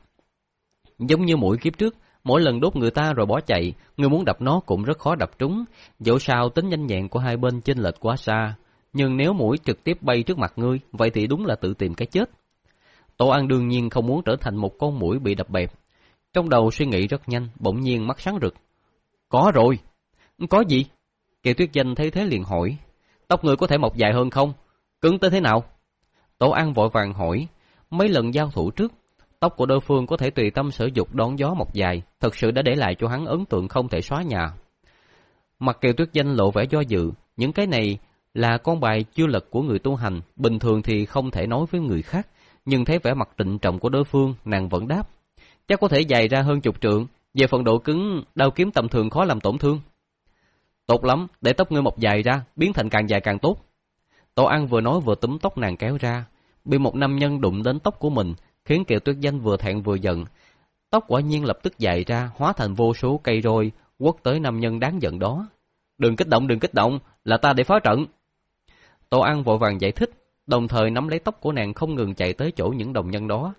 Giống như mũi kiếp trước, mỗi lần đốt người ta rồi bỏ chạy, người muốn đập nó cũng rất khó đập trúng, dẫu sao tính nhanh nhẹn của hai bên chênh lệch quá xa. Nhưng nếu mũi trực tiếp bay trước mặt ngươi, vậy thì đúng là tự tìm cái chết. Tổ An đương nhiên không muốn trở thành một con muỗi bị đập bẹp. Trong đầu suy nghĩ rất nhanh, bỗng nhiên mắt sáng rực. Có rồi! Có gì? Kiều Tuyết Danh thấy thế liền hỏi. Tóc người có thể mọc dài hơn không? Cứng tới thế nào? Tổ An vội vàng hỏi. Mấy lần giao thủ trước, tóc của đối phương có thể tùy tâm sở dục đón gió mọc dài, thật sự đã để lại cho hắn ấn tượng không thể xóa nhòa. Mặt Kiều Tuyết Danh lộ vẻ do dự, những cái này là con bài chưa lật của người tu hành, bình thường thì không thể nói với người khác, nhưng thấy vẻ mặt trịnh trọng của đối phương, nàng vẫn đáp. Chắc có thể dài ra hơn chục trượng, về phần độ cứng, đao kiếm tầm thường khó làm tổn thương. Tốt lắm, để tóc ngươi mọc dài ra, biến thành càng dài càng tốt. Tổ An vừa nói vừa túm tóc nàng kéo ra, bị một nam nhân đụng đến tóc của mình, khiến Kiều Tuyết Danh vừa thẹn vừa giận. Tóc quả nhiên lập tức dài ra, hóa thành vô số cây roi, quất tới nam nhân đáng giận đó. Đừng kích động, đừng kích động, là ta để phá trận. Tổ An vội vàng giải thích, đồng thời nắm lấy tóc của nàng không ngừng chạy tới chỗ những đồng nhân đó.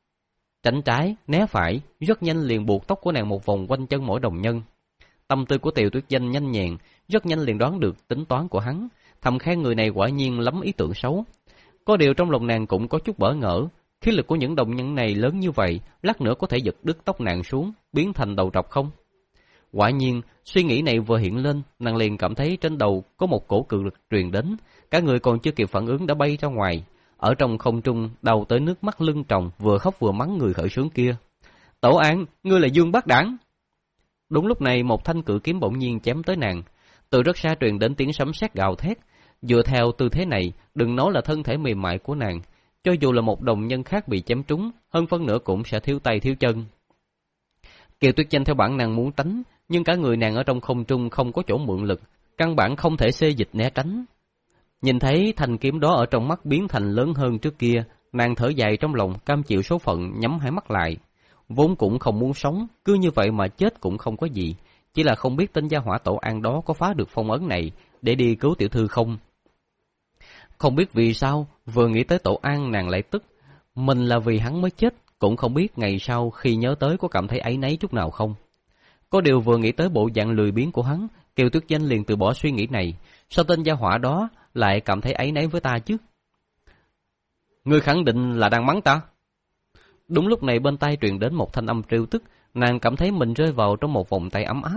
Tránh trái, né phải, rất nhanh liền buộc tóc của nàng một vòng quanh chân mỗi đồng nhân. Tâm tư của Kiều Tuyết Danh nhanh nhẹn, rất nhanh liền đoán được tính toán của hắn, thầm khen người này quả nhiên lắm ý tưởng xấu. Có điều trong lòng nàng cũng có chút bỡ ngỡ, khí lực của những đồng nhân này lớn như vậy, lát nữa có thể giật đứt tóc nàng xuống, biến thành đầu trọc không? Quả nhiên, suy nghĩ này vừa hiện lên, nàng liền cảm thấy trên đầu có một cổ cự lực truyền đến, cả người còn chưa kịp phản ứng đã bay ra ngoài. Ở trong không trung, đầu tới nước mắt lưng tròng, vừa khóc vừa mắng người khởi xướng kia. Tổ An, ngươi là Dương Bác Đảng! Đúng lúc này một thanh cự kiếm bỗng nhiên chém tới nàng, từ rất xa truyền đến tiếng sấm sét gào thét. Dựa theo tư thế này, đừng nói là thân thể mềm mại của nàng, cho dù là một đồng nhân khác bị chém trúng, hơn phân nửa cũng sẽ thiếu tay thiếu chân. Kiều Tuyết Danh theo bản năng muốn tránh, nhưng cả người nàng ở trong không trung không có chỗ mượn lực, căn bản không thể xê dịch né tránh. Nhìn thấy thanh kiếm đó ở trong mắt biến thành lớn hơn trước kia, nàng thở dài trong lòng, cam chịu số phận, nhắm hai mắt lại. Vốn cũng không muốn sống, cứ như vậy mà chết cũng không có gì, chỉ là không biết tên gia hỏa Tổ An đó có phá được phong ấn này để đi cứu tiểu thư không. Không biết vì sao, vừa nghĩ tới Tổ An nàng lại tức, mình là vì hắn mới chết, cũng không biết ngày sau khi nhớ tới có cảm thấy áy náy chút nào không. Có điều vừa nghĩ tới bộ dạng lười biếng của hắn, Kiều Tuyết Danh liền từ bỏ suy nghĩ này, sao tên gia hỏa đó lại cảm thấy áy náy với ta chứ? Ngươi khẳng định là đang mắng ta? Đúng lúc này bên tai truyền đến một thanh âm trêu tức, nàng cảm thấy mình rơi vào trong một vòng tay ấm áp.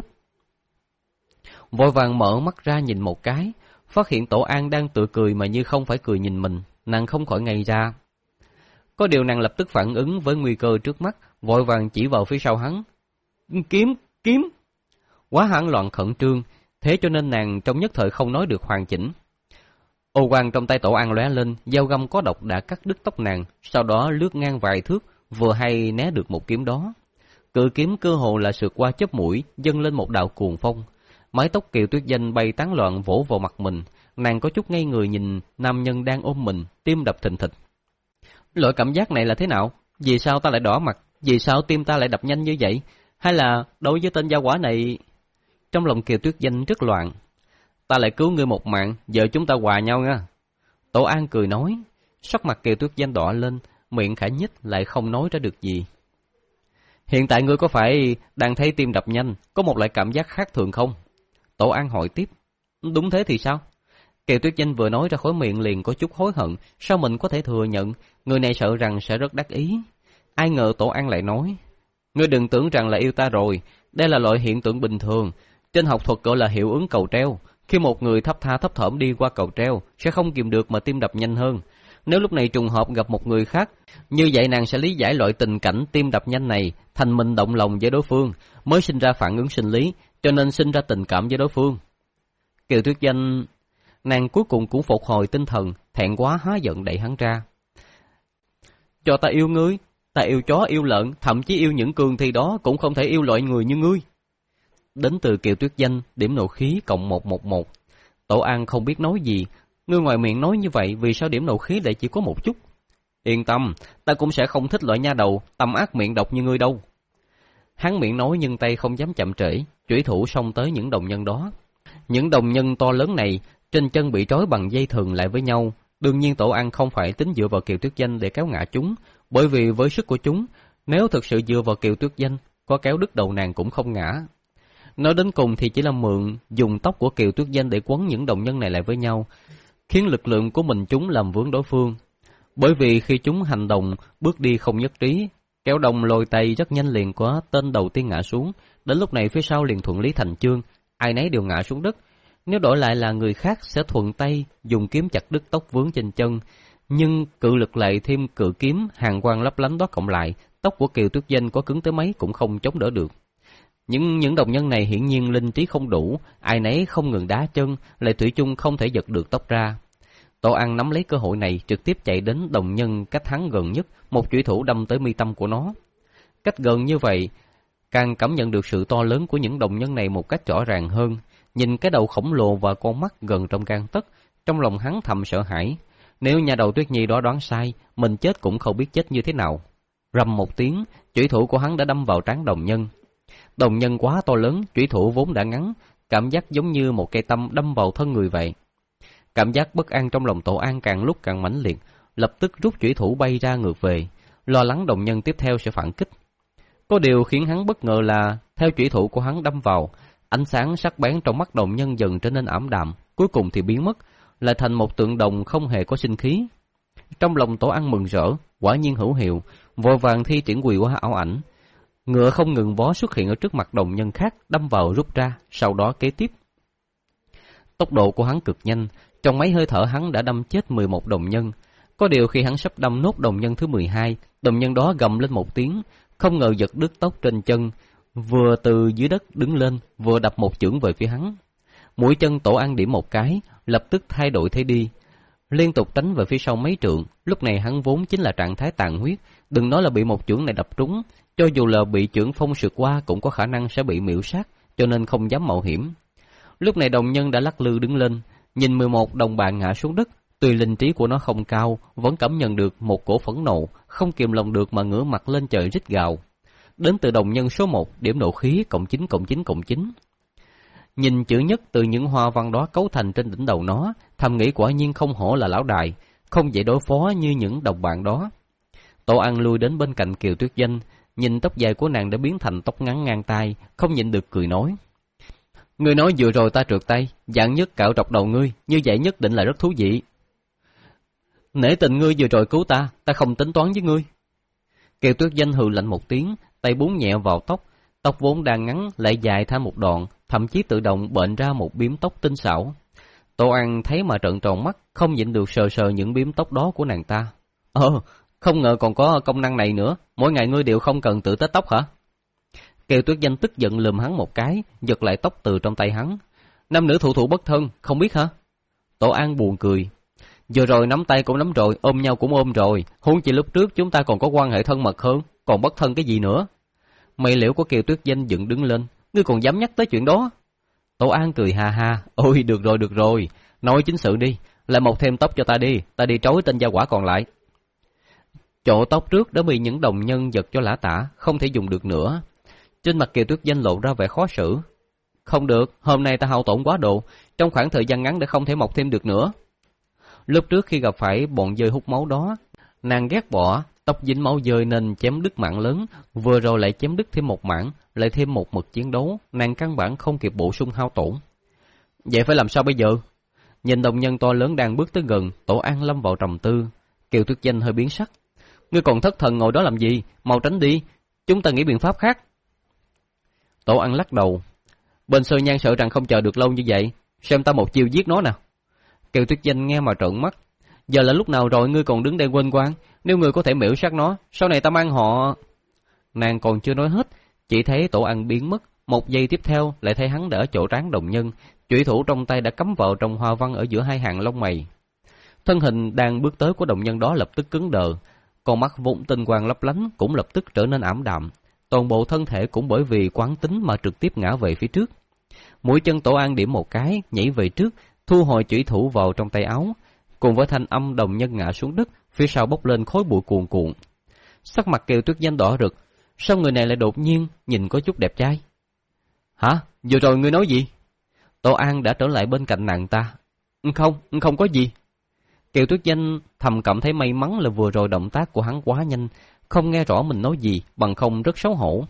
Vội vàng mở mắt ra nhìn một cái, phát hiện Tổ An đang tự cười mà như không phải cười nhìn mình, nàng không khỏi ngây ra. Có điều nàng lập tức phản ứng với nguy cơ trước mắt, vội vàng chỉ vào phía sau hắn. Kiếm, kiếm! Quá hoảng loạn khẩn trương, thế cho nên nàng trong nhất thời không nói được hoàn chỉnh. Ô quang trong tay Tổ An lóe lên, dao găm có độc đã cắt đứt tóc nàng, sau đó lướt ngang vài thước, vừa hay né được một kiếm đó. Cự kiếm cơ hồ là sượt qua chóp mũi, dâng lên một đạo cuồng phong. Mái tóc Kiều Tuyết Danh bay tán loạn vỗ vào mặt mình, nàng có chút ngây người nhìn nam nhân đang ôm mình, tim đập thình thịch. Loại cảm giác này là thế nào? Vì sao ta lại đỏ mặt? Vì sao tim ta lại đập nhanh như vậy? Hay là đối với tên gia quả này... Trong lòng Kiều Tuyết Danh rất loạn. Ta lại cứu ngươi một mạng, giờ chúng ta hòa nhau nha. Tổ An cười nói, sắc mặt Kiều Tuyết Danh đỏ lên, miệng khẽ nhích lại không nói ra được gì. Hiện tại ngươi có phải đang thấy tim đập nhanh, có một loại cảm giác khác thường không? Tổ An hỏi tiếp. Đúng thế thì sao? Kiều Tuyết Danh vừa nói ra khỏi miệng liền có chút hối hận, sao mình có thể thừa nhận, người này sợ rằng sẽ rất đắc ý. Ai ngờ Tổ An lại nói, ngươi đừng tưởng rằng là yêu ta rồi, đây là loại hiện tượng bình thường, trên học thuật gọi là hiệu ứng cầu treo. Khi một người thấp tha thấp thỏm đi qua cầu treo, sẽ không kìm được mà tim đập nhanh hơn. Nếu lúc này trùng hợp gặp một người khác, như vậy nàng sẽ lý giải loại tình cảnh tim đập nhanh này, thành mình động lòng với đối phương, mới sinh ra phản ứng sinh lý, cho nên sinh ra tình cảm với đối phương. Kiều Tuyết Danh... Nàng cuối cùng cũng phục hồi tinh thần, thẹn quá hóa giận đẩy hắn ra. Cho ta yêu ngươi, ta yêu chó yêu lợn, thậm chí yêu những cường thì đó cũng không thể yêu loại người như ngươi. Đến từ Kiều Tuyết Danh, điểm nộ khí cộng một một một. Tổ An không biết nói gì, ngươi ngoài miệng nói như vậy, vì sao điểm nộ khí lại chỉ có một chút? Yên tâm, ta cũng sẽ không thích loại nha đầu, tâm ác miệng độc như ngươi đâu. Hắn miệng nói nhưng tay không dám chậm trễ, chủy thủ xông tới những đồng nhân đó. Những đồng nhân to lớn này, trên chân bị trói bằng dây thừng lại với nhau. Đương nhiên Tổ An không phải tính dựa vào Kiều Tuyết Danh để kéo ngã chúng, bởi vì với sức của chúng, nếu thực sự dựa vào Kiều Tuyết Danh, có kéo đứt đầu nàng cũng không ngã. Nói đến cùng thì chỉ là mượn dùng tóc của Kiều Tuyết Danh để quấn những đồng nhân này lại với nhau, khiến lực lượng của mình chúng làm vướng đối phương. Bởi vì khi chúng hành động, bước đi không nhất trí, kéo đồng lôi tay rất nhanh liền có tên đầu tiên ngã xuống, đến lúc này phía sau liền thuận lý thành chương, ai nấy đều ngã xuống đất. Nếu đổi lại là người khác sẽ thuận tay dùng kiếm chặt đứt tóc vướng trên chân, nhưng cự lực lại thêm cự kiếm hàn quang lấp lánh đó cộng lại, tóc của Kiều Tuyết Danh có cứng tới mấy cũng không chống đỡ được. Những những đồng nhân này hiển nhiên linh trí không đủ, ai nấy không ngừng đá chân, lại thủy chung không thể giật được tóc ra. Tổ An nắm lấy cơ hội này, trực tiếp chạy đến đồng nhân cách hắn gần nhất, một chủy thủ đâm tới mi tâm của nó. Cách gần như vậy, càng cảm nhận được sự to lớn của những đồng nhân này một cách rõ ràng hơn. Nhìn cái đầu khổng lồ và con mắt gần trong gang tấc, trong lòng hắn thầm sợ hãi. Nếu nhà đầu Tuyết Nhi đó đoán sai, mình chết cũng không biết chết như thế nào. Rầm một tiếng, chủy thủ của hắn đã đâm vào trán đồng nhân. Đồng nhân quá to lớn, chủy thủ vốn đã ngắn, cảm giác giống như một cây tăm đâm vào thân người vậy. Cảm giác bất an trong lòng Tổ An càng lúc càng mãnh liệt, lập tức rút chủy thủ bay ra ngược về, lo lắng đồng nhân tiếp theo sẽ phản kích. Có điều khiến hắn bất ngờ là, theo chủy thủ của hắn đâm vào, ánh sáng sắc bén trong mắt đồng nhân dần trở nên ảm đạm, cuối cùng thì biến mất, lại thành một tượng đồng không hề có sinh khí. Trong lòng Tổ An mừng rỡ, quả nhiên hữu hiệu, vội vàng thi triển quỳ hóa ảo ảnh. Ngựa không ngừng vó xuất hiện ở trước mặt đồng nhân khác, đâm vào rút ra, sau đó kế tiếp. Tốc độ của hắn cực nhanh, trong mấy hơi thở hắn đã đâm chết mười một đồng nhân. Có điều khi hắn sắp đâm nốt đồng nhân thứ mười hai, đồng nhân đó gầm lên một tiếng, không ngờ giật đứt tóc trên chân, vừa từ dưới đất đứng lên, vừa đập một chưởng về phía hắn. Mũi chân Tổ An điểm một cái, lập tức thay đổi thế đi, liên tục tránh về phía sau mấy trượng. Lúc này hắn vốn chính là trạng thái tàn huyết, đừng nói là bị một chưởng này đập trúng, cho dù là bị chưởng phong sượt qua cũng có khả năng sẽ bị miễu sát, cho nên không dám mạo hiểm. Lúc này đồng nhân đã lắc lư đứng lên, nhìn mười một đồng bạn ngã xuống đất, tuy linh trí của nó không cao, vẫn cảm nhận được một cổ phẫn nộ, không kìm lòng được mà ngửa mặt lên trời rít gào. Đến từ đồng nhân số một, điểm nộ khí cộng chín cộng chín cộng chín. Nhìn chữ nhất từ những hoa văn đó cấu thành trên đỉnh đầu nó, thầm nghĩ quả nhiên không hổ là lão đại, không dễ đối phó như những đồng bạn đó. Tổ An lui đến bên cạnh Kiều Tuyết Danh, nhìn tóc dài của nàng đã biến thành tóc ngắn ngang tai, không nhịn được cười nói. Ngươi nói vừa rồi ta trượt tay, dạng nhất cạo trọc đầu ngươi, như vậy nhất định là rất thú vị. Nể tình ngươi vừa rồi cứu ta, ta không tính toán với ngươi. Kiều Tuyết Danh hừ lạnh một tiếng, tay búng nhẹ vào tóc, tóc vốn đang ngắn lại dài thêm một đoạn, thậm chí tự động bệnh ra một biếm tóc tinh xảo. Tổ An thấy mà trợn tròn mắt, không nhịn được sờ sờ những biếm tóc đó của nàng ta. Ờ, không ngờ còn có công năng này nữa, mỗi ngày ngươi đều không cần tự tết tóc hả? Kiều Tuyết Danh tức giận lườm hắn một cái, giật lại tóc từ trong tay hắn. Nam nữ thụ thụ bất thân, không biết hả? Tổ An buồn cười. Vừa rồi nắm tay cũng nắm rồi, ôm nhau cũng ôm rồi, huống chi lúc trước chúng ta còn có quan hệ thân mật hơn, còn bất thân cái gì nữa? Mày liễu của Kiều Tuyết Danh dựng đứng lên, ngươi còn dám nhắc tới chuyện đó? Tổ An cười ha ha, ôi được rồi được rồi, nói chính sự đi, lại một thêm tóc cho ta đi, ta đi trói tên gia quả còn lại. Chỗ tóc trước đã bị những đồng nhân giật cho lã tả, không thể dùng được nữa. Trên mặt Kiều Tuyết Danh lộ ra vẻ khó xử. Không được, hôm nay ta hao tổn quá độ, trong khoảng thời gian ngắn đã không thể mọc thêm được nữa. Lúc trước khi gặp phải bọn dơi hút máu đó, nàng ghét bỏ, tóc dính máu dơi nên chém đứt mảng lớn, vừa rồi lại chém đứt thêm một mảng, lại thêm một mực chiến đấu, nàng căn bản không kịp bổ sung hao tổn. Vậy phải làm sao bây giờ? Nhìn đồng nhân to lớn đang bước tới gần, Tổ An lâm vào trầm tư. Kiều Tuyết Danh hơi biến sắc. Ngươi còn thất thần ngồi đó làm gì? Mau tránh đi, chúng ta nghĩ biện pháp khác. Tổ An lắc đầu. Bên Sơ Nhan sợ rằng không chờ được lâu như vậy, xem ta một chiều giết nó nào. Kiều Tuyết Danh nghe mà trợn mắt. Giờ là lúc nào rồi ngươi còn đứng đây quên quang? Nếu ngươi có thể miễu sát nó, sau này ta mang họ... Nàng còn chưa nói hết, chỉ thấy Tổ An biến mất, một giây tiếp theo lại thấy hắn đã ở chỗ trán đồng nhân, chủy thủ trong tay đã cắm vào trong hoa văn ở giữa hai hàng lông mày. Thân hình đang bước tới của đồng nhân đó lập tức cứng đờ, con mắt vốn tinh quang lấp lánh cũng lập tức trở nên ảm đạm, toàn bộ thân thể cũng bởi vì quán tính mà trực tiếp ngã về phía trước. Mũi chân Tổ An điểm một cái, nhảy về trước, thu hồi chủy thủ vào trong tay áo, cùng với thanh âm đồng nhân ngã xuống đất, phía sau bốc lên khói bụi cuồn cuộn. Sắc mặt Kiều Tuyết Danh đỏ rực, sao người này lại đột nhiên nhìn có chút đẹp trai? Hả? Vừa rồi ngươi nói gì? Tổ An đã trở lại bên cạnh nàng ta. Không, không có gì. Kiều Tuyết Danh thầm cảm thấy may mắn là vừa rồi động tác của hắn quá nhanh, không nghe rõ mình nói gì, bằng không rất xấu hổ.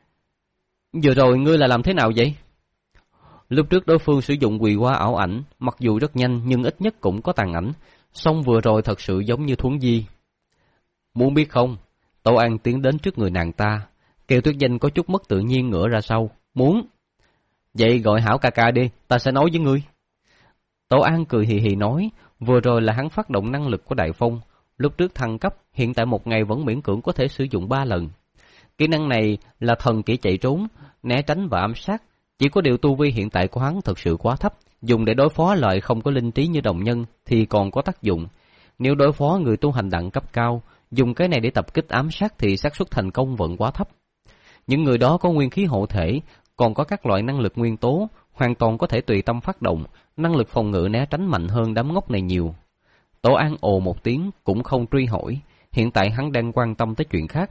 Vừa rồi ngươi là làm thế nào vậy? Lúc trước đối phương sử dụng quỳ hoa ảo ảnh, mặc dù rất nhanh nhưng ít nhất cũng có tàn ảnh, song vừa rồi thật sự giống như thuấn di. Muốn biết không? Tổ An tiến đến trước người nàng ta. Kiều Tuyết Danh có chút mất tự nhiên ngửa ra sau. Muốn. Vậy gọi Hảo ca ca đi, ta sẽ nói với ngươi. Tổ An cười hì hì nói, vừa rồi là hắn phát động năng lực của Đại Phong, lúc trước thăng cấp, hiện tại một ngày vẫn miễn cưỡng có thể sử dụng ba lần. Kỹ năng này là thần kỹ chạy trốn, né tránh và ám sát, chỉ có điều tu vi hiện tại của hắn thật sự quá thấp, dùng để đối phó loại không có linh trí như đồng nhân thì còn có tác dụng. Nếu đối phó người tu hành đẳng cấp cao, dùng cái này để tập kích ám sát thì xác suất thành công vẫn quá thấp. Những người đó có nguyên khí hộ thể, còn có các loại năng lực nguyên tố, hoàn toàn có thể tùy tâm phát động, năng lực phòng ngự né tránh mạnh hơn đám ngốc này nhiều. Tổ An ồ một tiếng cũng không truy hỏi, hiện tại hắn đang quan tâm tới chuyện khác.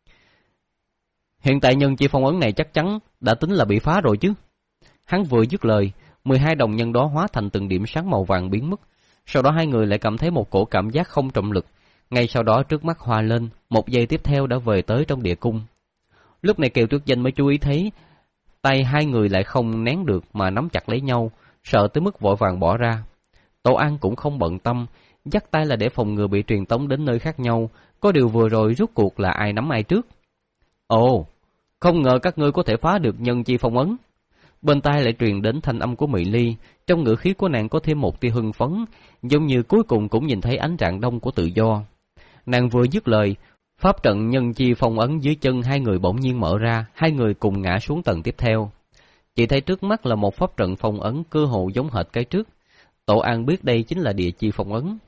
Hiện tại nhân chi phong ấn này chắc chắn đã tính là bị phá rồi chứ. Hắn vừa dứt lời, mười hai đồng nhân đó hóa thành từng điểm sáng màu vàng biến mất, sau đó hai người lại cảm thấy một cổ cảm giác không trọng lực, ngay sau đó trước mắt hoa lên, một giây tiếp theo đã về tới trong địa cung. Lúc này Kiều Tuyết Danh mới chú ý thấy, tay hai người lại không nén được mà nắm chặt lấy nhau, sợ tới mức vội vàng bỏ ra. Tổ An cũng không bận tâm, dắt tay là để phòng ngừa bị truyền tống đến nơi khác nhau, có điều vừa rồi rốt cuộc là ai nắm ai trước. Ồ, không ngờ các ngươi có thể phá được nhân chi phong ấn. Bên tai lại truyền đến thanh âm của Mỹ Ly, trong ngữ khí của nàng có thêm một tia hưng phấn, giống như cuối cùng cũng nhìn thấy ánh rạng đông của tự do. Nàng vừa dứt lời, pháp trận nhân chi phong ấn dưới chân hai người bỗng nhiên mở ra, hai người cùng ngã xuống tầng tiếp theo. Chỉ thấy trước mắt là một pháp trận phong ấn cơ hồ giống hệt cái trước. Tổ An biết đây chính là địa chi phong ấn.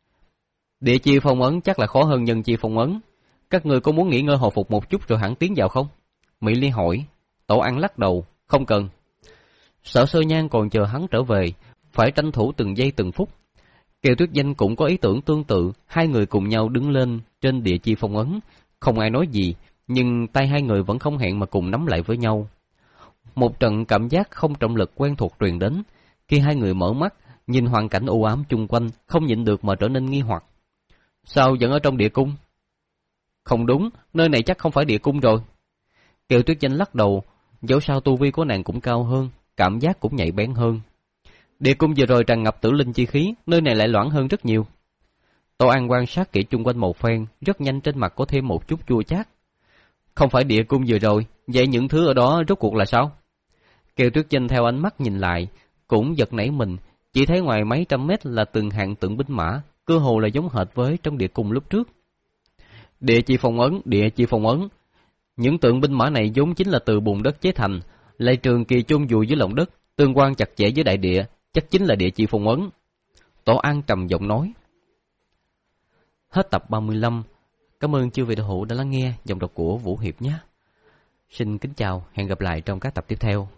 Địa chi phong ấn chắc là khó hơn nhân chi phong ấn. Các người có muốn nghỉ ngơi hồi phục một chút rồi hẳn tiến vào không? Mỹ Ly hỏi. Tổ An lắc đầu, không cần. Sở Sơ Nhan còn chờ hắn trở về, phải tranh thủ từng giây từng phút. Kiều Tuyết Danh cũng có ý tưởng tương tự, hai người cùng nhau đứng lên trên địa chi phong ấn, không ai nói gì, nhưng tay hai người vẫn không hẹn mà cùng nắm lại với nhau. Một trận cảm giác không trọng lực quen thuộc truyền đến, khi hai người mở mắt, nhìn hoàn cảnh u ám chung quanh, không nhịn được mà trở nên nghi hoặc. Sao vẫn ở trong địa cung? Không đúng, nơi này chắc không phải địa cung rồi. Kiều Tuyết Danh lắc đầu, dẫu sao tu vi của nàng cũng cao hơn, cảm giác cũng nhạy bén hơn. Địa cung vừa rồi tràn ngập tử linh chi khí, nơi này lại loãng hơn rất nhiều. Tô An quan sát kỹ chung quanh một phen, rất nhanh trên mặt có thêm một chút chua chát. Không phải địa cung vừa rồi, vậy những thứ ở đó rốt cuộc là sao? Kiều Tuyết Danh theo ánh mắt nhìn lại, cũng giật nảy mình, chỉ thấy ngoài mấy trăm mét là từng hàng tượng binh mã, cơ hồ là giống hệt với trong địa cung lúc trước. Địa chi phong ấn, địa chi phong ấn. Những tượng binh mã này vốn chính là từ bùn đất chế thành, lại trường kỳ chôn vùi dưới lòng đất, tương quan chặt chẽ với đại địa, chắc chính là địa chi phong ấn. Tổ An trầm giọng nói. Hết tập ba mươi lăm. Cảm ơn chư vị đạo hữu đã lắng nghe dòng đọc của Vũ Hiệp nhé. Xin kính chào, hẹn gặp lại trong các tập tiếp theo.